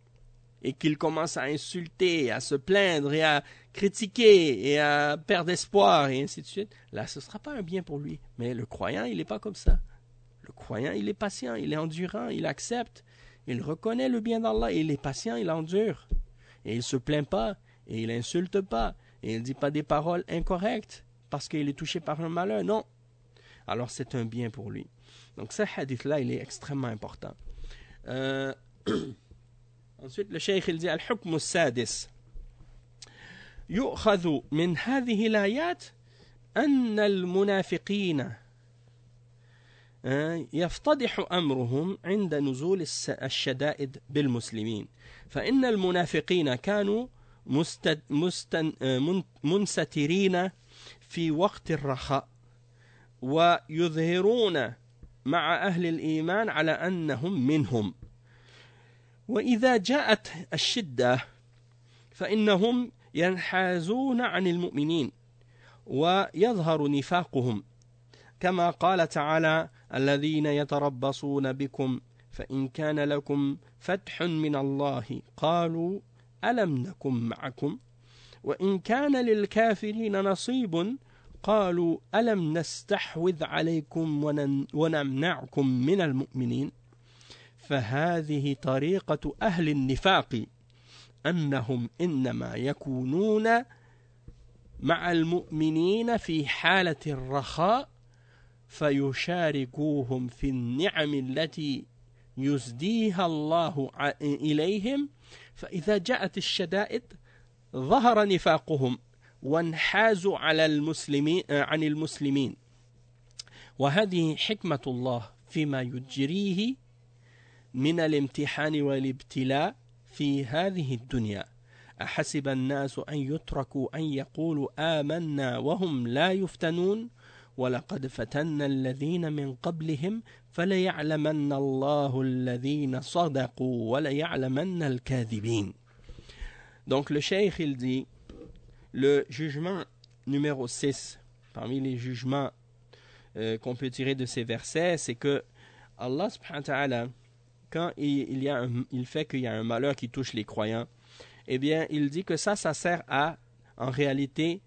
et qu'il commence à insulter, à se plaindre, et à critiquer, et à perdre espoir, et ainsi de suite, là ce ne sera pas un bien pour lui. Mais le croyant, il n'est pas comme ça. Le croyant, il est patient, il est endurant, il accepte, il reconnaît le bien d'Allah, il est patient, il endure. Et il ne se plaint pas, et il n'insulte pas, et il ne dit pas des paroles incorrectes, parce qu'il est touché par un malheur, non. Alors c'est un bien pour lui. Donc ce hadith-là, il est extrêmement important. Ensuite, le cheikh, il dit, Al-Hukm al-Sadis. يؤخذ من هذه الآيات أن المنافقين يفتضح أمرهم عند نزول الشدائد بالمسلمين فإن المنافقين كانوا منسترين في وقت الرخاء ويظهرون مع أهل الإيمان على أنهم منهم وإذا جاءت الشدة فإنهم ينحازون عن المؤمنين ويظهر نفاقهم كما قال تعالى الذين يتربصون بكم فإن كان لكم فتح من الله قالوا ألم نكن معكم وإن كان للكافرين نصيب قالوا ألم نستحوذ عليكم ونمنعكم من المؤمنين فهذه طريقة أهل النفاق أنهم إنما يكونون مع المؤمنين في حالة الرخاء فيشاركوهم في النعم التي يزديها الله إليهم فإذا جاءت الشدائد ظهر نفاقهم وانحازوا على المسلمين عن المسلمين وهذه حكمة الله فيما يجريه من الامتحان والابتلاء في هذه الدنيا أحسب الناس أن يتركوا أن يقولوا آمنا وهم لا يفتنون ولقد فتنا الذين من قبلهم فليعلمن الله الذين صدقوا وليعلمن الكاذبين. Donc le cheikh il dit le jugement numéro 6 parmi les jugements qu'on peut tirer de ces versets, c'est que Allah subhanahu wa ta'ala, quand il fait qu'il y a un malheur qui touche les croyants, eh bien il dit que ça sert à en réalité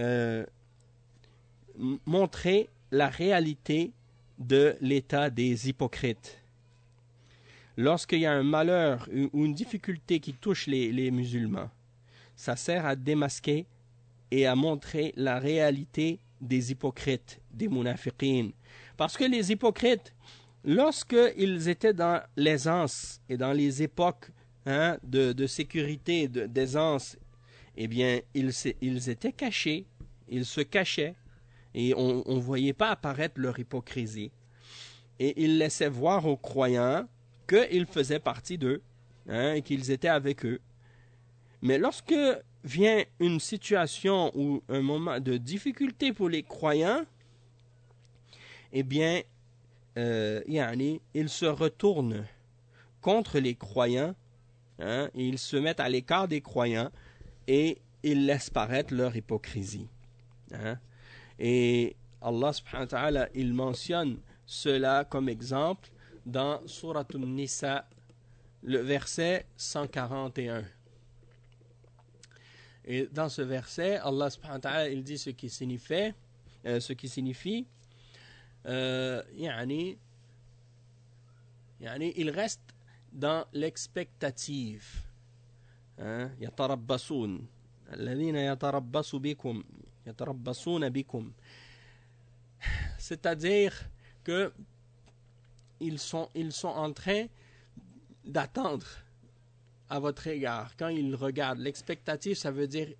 montrer la réalité de l'état des hypocrites. Lorsqu'il y a un malheur ou une difficulté qui touche les musulmans, ça sert à démasquer et à montrer la réalité des hypocrites, des munafiqin. Parce que les hypocrites, lorsqu'ils étaient dans l'aisance et dans les époques de sécurité, d'aisance, eh bien, ils étaient cachés, ils se cachaient, et on ne voyait pas apparaître leur hypocrisie. Et ils laissaient voir aux croyants qu'ils faisaient partie d'eux, et qu'ils étaient avec eux. Mais lorsque vient une situation ou un moment de difficulté pour les croyants, eh bien, ils se retournent contre les croyants, et ils se mettent à l'écart des croyants, et ils laissent paraître leur hypocrisie. Et Allah subhanahu wa ta'ala, il mentionne cela comme exemple dans Surat An-Nisa, le verset 141. Et dans ce verset, Allah subhanahu wa ta'ala, il dit ce qui signifie il reste dans l'expectative. يتربصون الذين يتربصون بكم, c'est-à-dire que ils sont en train d'attendre à votre égard. Quand ils regardent, l'expectative, ça veut dire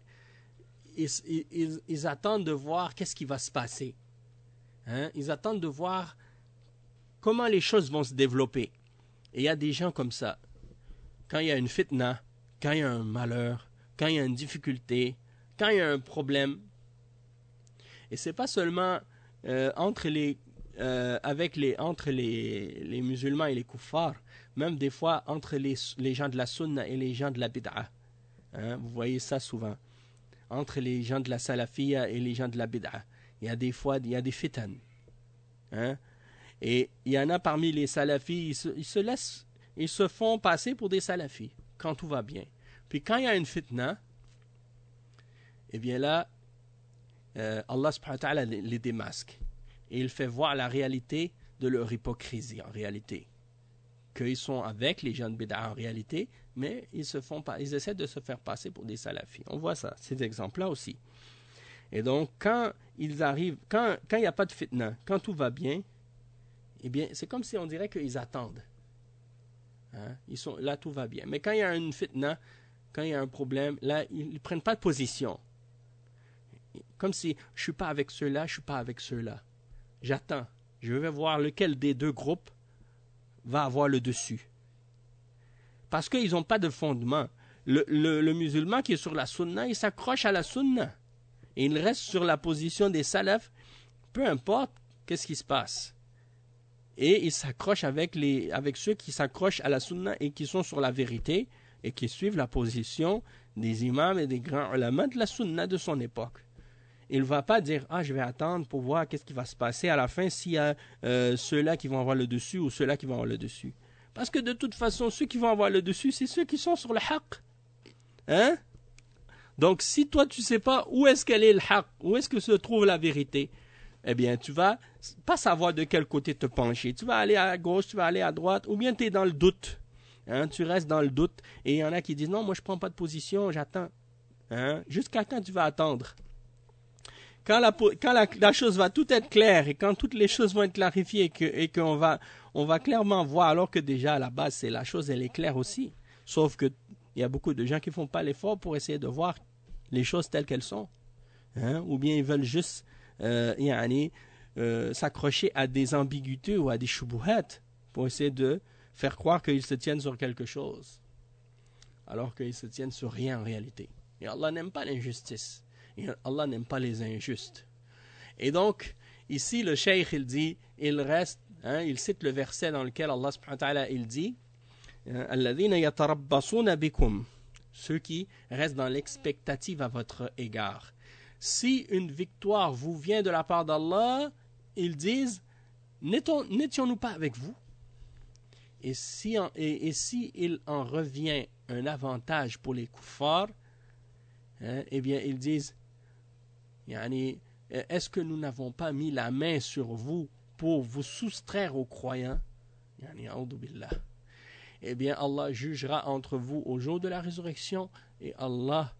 ils attendent de voir qu'est-ce qui va se passer. Ils attendent de voir comment les choses vont se développer. Et il y a des gens comme ça. Quand il y a une fitna, quand il y a un malheur, quand il y a une difficulté, quand il y a un problème, et c'est pas seulement entre les musulmans et les kuffars, même des fois entre les gens de la sunna et les gens de la bid'a. Vous voyez ça souvent. Entre les gens de la salafiyya et les gens de la bid'a. Il y a des fois, il y a des fitan. Et il y en a parmi les salafis, ils se font passer pour des salafis quand tout va bien. Puis quand il y a une fitna, eh bien là, Allah subhanahu wa ta'ala les démasque. Et il fait voir la réalité de leur hypocrisie en réalité. Qu'ils sont avec les gens de bid'a en réalité, mais ils essaient de se faire passer pour des salafis. On voit ça, ces exemples-là aussi. Et donc, quand ils arrivent, quand il n'y a pas de fitna, quand tout va bien, eh bien, c'est comme si on dirait qu'ils attendent. Là, tout va bien. Mais quand il y a une fitna, quand il y a un problème, là, ils ne prennent pas de position. Comme si, je ne suis pas avec ceux-là, je ne suis pas avec ceux-là. J'attends. Je vais voir lequel des deux groupes va avoir le dessus. Parce qu'ils n'ont pas de fondement. Le musulman qui est sur la sunna, il s'accroche à la sunna. Et il reste sur la position des salafs, peu importe qu'est-ce qui se passe. Et il s'accroche avec ceux qui s'accrochent à la sunna et qui sont sur la vérité et qui suivent la position des imams et des grands ulama de la sunna de son époque. Il ne va pas dire « Ah, je vais attendre pour voir qu'est-ce qui va se passer à la fin s'il y a ceux-là qui vont avoir le dessus ou ceux-là qui vont avoir le dessus. » Parce que de toute façon, ceux qui vont avoir le dessus, c'est ceux qui sont sur le haqq. Donc, si toi, tu ne sais pas où est-ce qu'elle est le haqq, où est-ce que se trouve la vérité, eh bien, tu vas pas savoir de quel côté te pencher. Tu vas aller à gauche, tu vas aller à droite, ou bien tu es dans le doute. Tu restes dans le doute. Et il y en a qui disent « Non, moi, je ne prends pas de position, j'attends. » Jusqu'à quand tu vas attendre? Quand la chose va tout être claire et quand toutes les choses vont être clarifiées et qu'on va clairement voir, alors que déjà à la base, la chose elle est claire aussi. Sauf qu'il y a beaucoup de gens qui ne font pas l'effort pour essayer de voir les choses telles qu'elles sont. hein, ou bien ils veulent juste s'accrocher à des ambiguïtés ou à des shubuhat pour essayer de faire croire qu'ils se tiennent sur quelque chose, alors qu'ils se tiennent sur rien en réalité. Et Allah n'aime pas l'injustice. Et Allah n'aime pas les injustes. Et donc, ici, le cheikh, il dit, il cite le verset dans lequel Allah subhanahu wa ta'ala, il dit, Alladhina yatarabbasuna bikum, ceux qui restent dans l'expectative à votre égard. Si une victoire vous vient de la part d'Allah, ils disent, n'étions-nous pas avec vous? Et si il en revient un avantage pour les kuffars, eh bien, ils disent, est-ce que nous n'avons pas mis la main sur vous pour vous soustraire aux croyants? Eh bien, Allah jugera entre vous au jour de la résurrection et Allah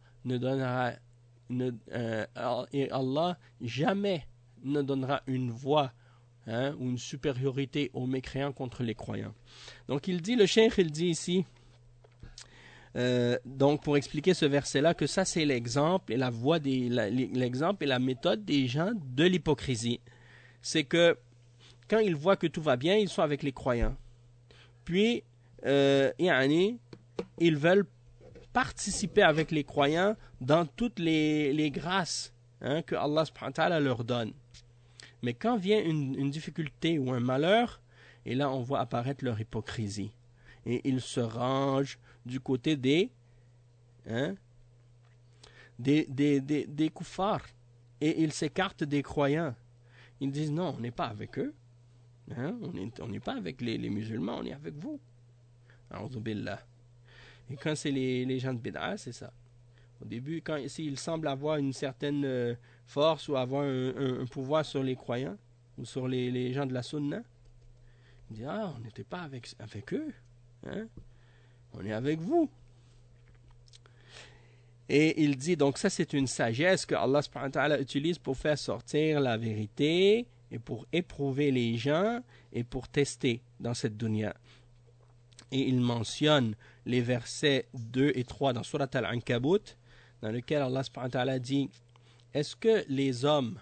jamais ne donnera une voix ou une supériorité aux mécréants contre les croyants. Donc, le cheikh, il dit ici, donc pour expliquer ce verset-là, que ça c'est l'exemple et l'exemple et la méthode des gens de l'hypocrisie. C'est que quand ils voient que tout va bien, ils sont avec les croyants. Puis, ils veulent participer avec les croyants dans toutes les grâces que Allah subhanahu wa ta'ala leur donne. Mais quand vient une difficulté ou un malheur, et là on voit apparaître leur hypocrisie. Et ils se rangent du côté des kuffars. Et ils s'écartent des croyants. Ils disent non, on n'est pas avec eux. On n'est pas avec les musulmans, on est avec vous. Et quand c'est les gens de Bid'a, c'est ça. Au début, s'ils semblent avoir une certaine force ou avoir un pouvoir sur les croyants ou sur les gens de la sunna, ils disent on n'était pas avec eux. On est avec vous. Et il dit, donc ça c'est une sagesse que Allah subhanahu wa ta'ala utilise pour faire sortir la vérité et pour éprouver les gens et pour tester dans cette dunya. Et il mentionne les versets 2 et 3 dans Surat Al-Ankabut, dans lequel Allah subhanahu wa ta'ala dit, est-ce que les hommes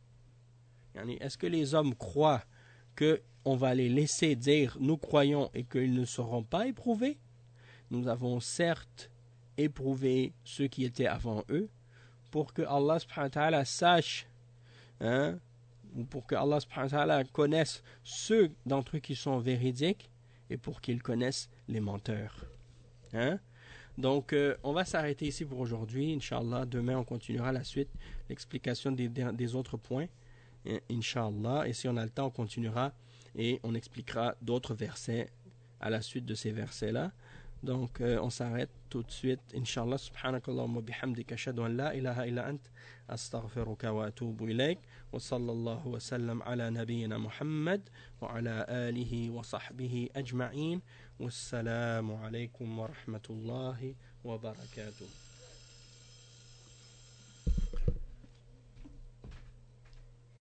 croient qu'on va les laisser dire nous croyons et qu'ils ne seront pas éprouvés? Nous avons certes éprouvé ceux qui étaient avant eux pour que Allah subhanahu wa ta'ala sache ou pour que Allah subhanahu wa ta'ala connaisse ceux d'entre eux qui sont véridiques et pour qu'ils connaissent les menteurs. Donc on va s'arrêter ici pour aujourd'hui, Inch'Allah. Demain on continuera la suite, l'explication des autres points, Inch'Allah. Et si on a le temps on continuera et on expliquera d'autres versets à la suite de ces versets-là. Donc on s'arrête tout de suite, Inch'Allah. Subhanakallahumma bihamdika ashhadu an la ilaha illa ant astaghfiruka wa atubu ilayk wa sallallahu wa sallam ala nabiyyina Muhammad wa ala alihi wa sahbihi ajma'in. Wassalamu alaykum wa rahmatullahi wa barakatuh.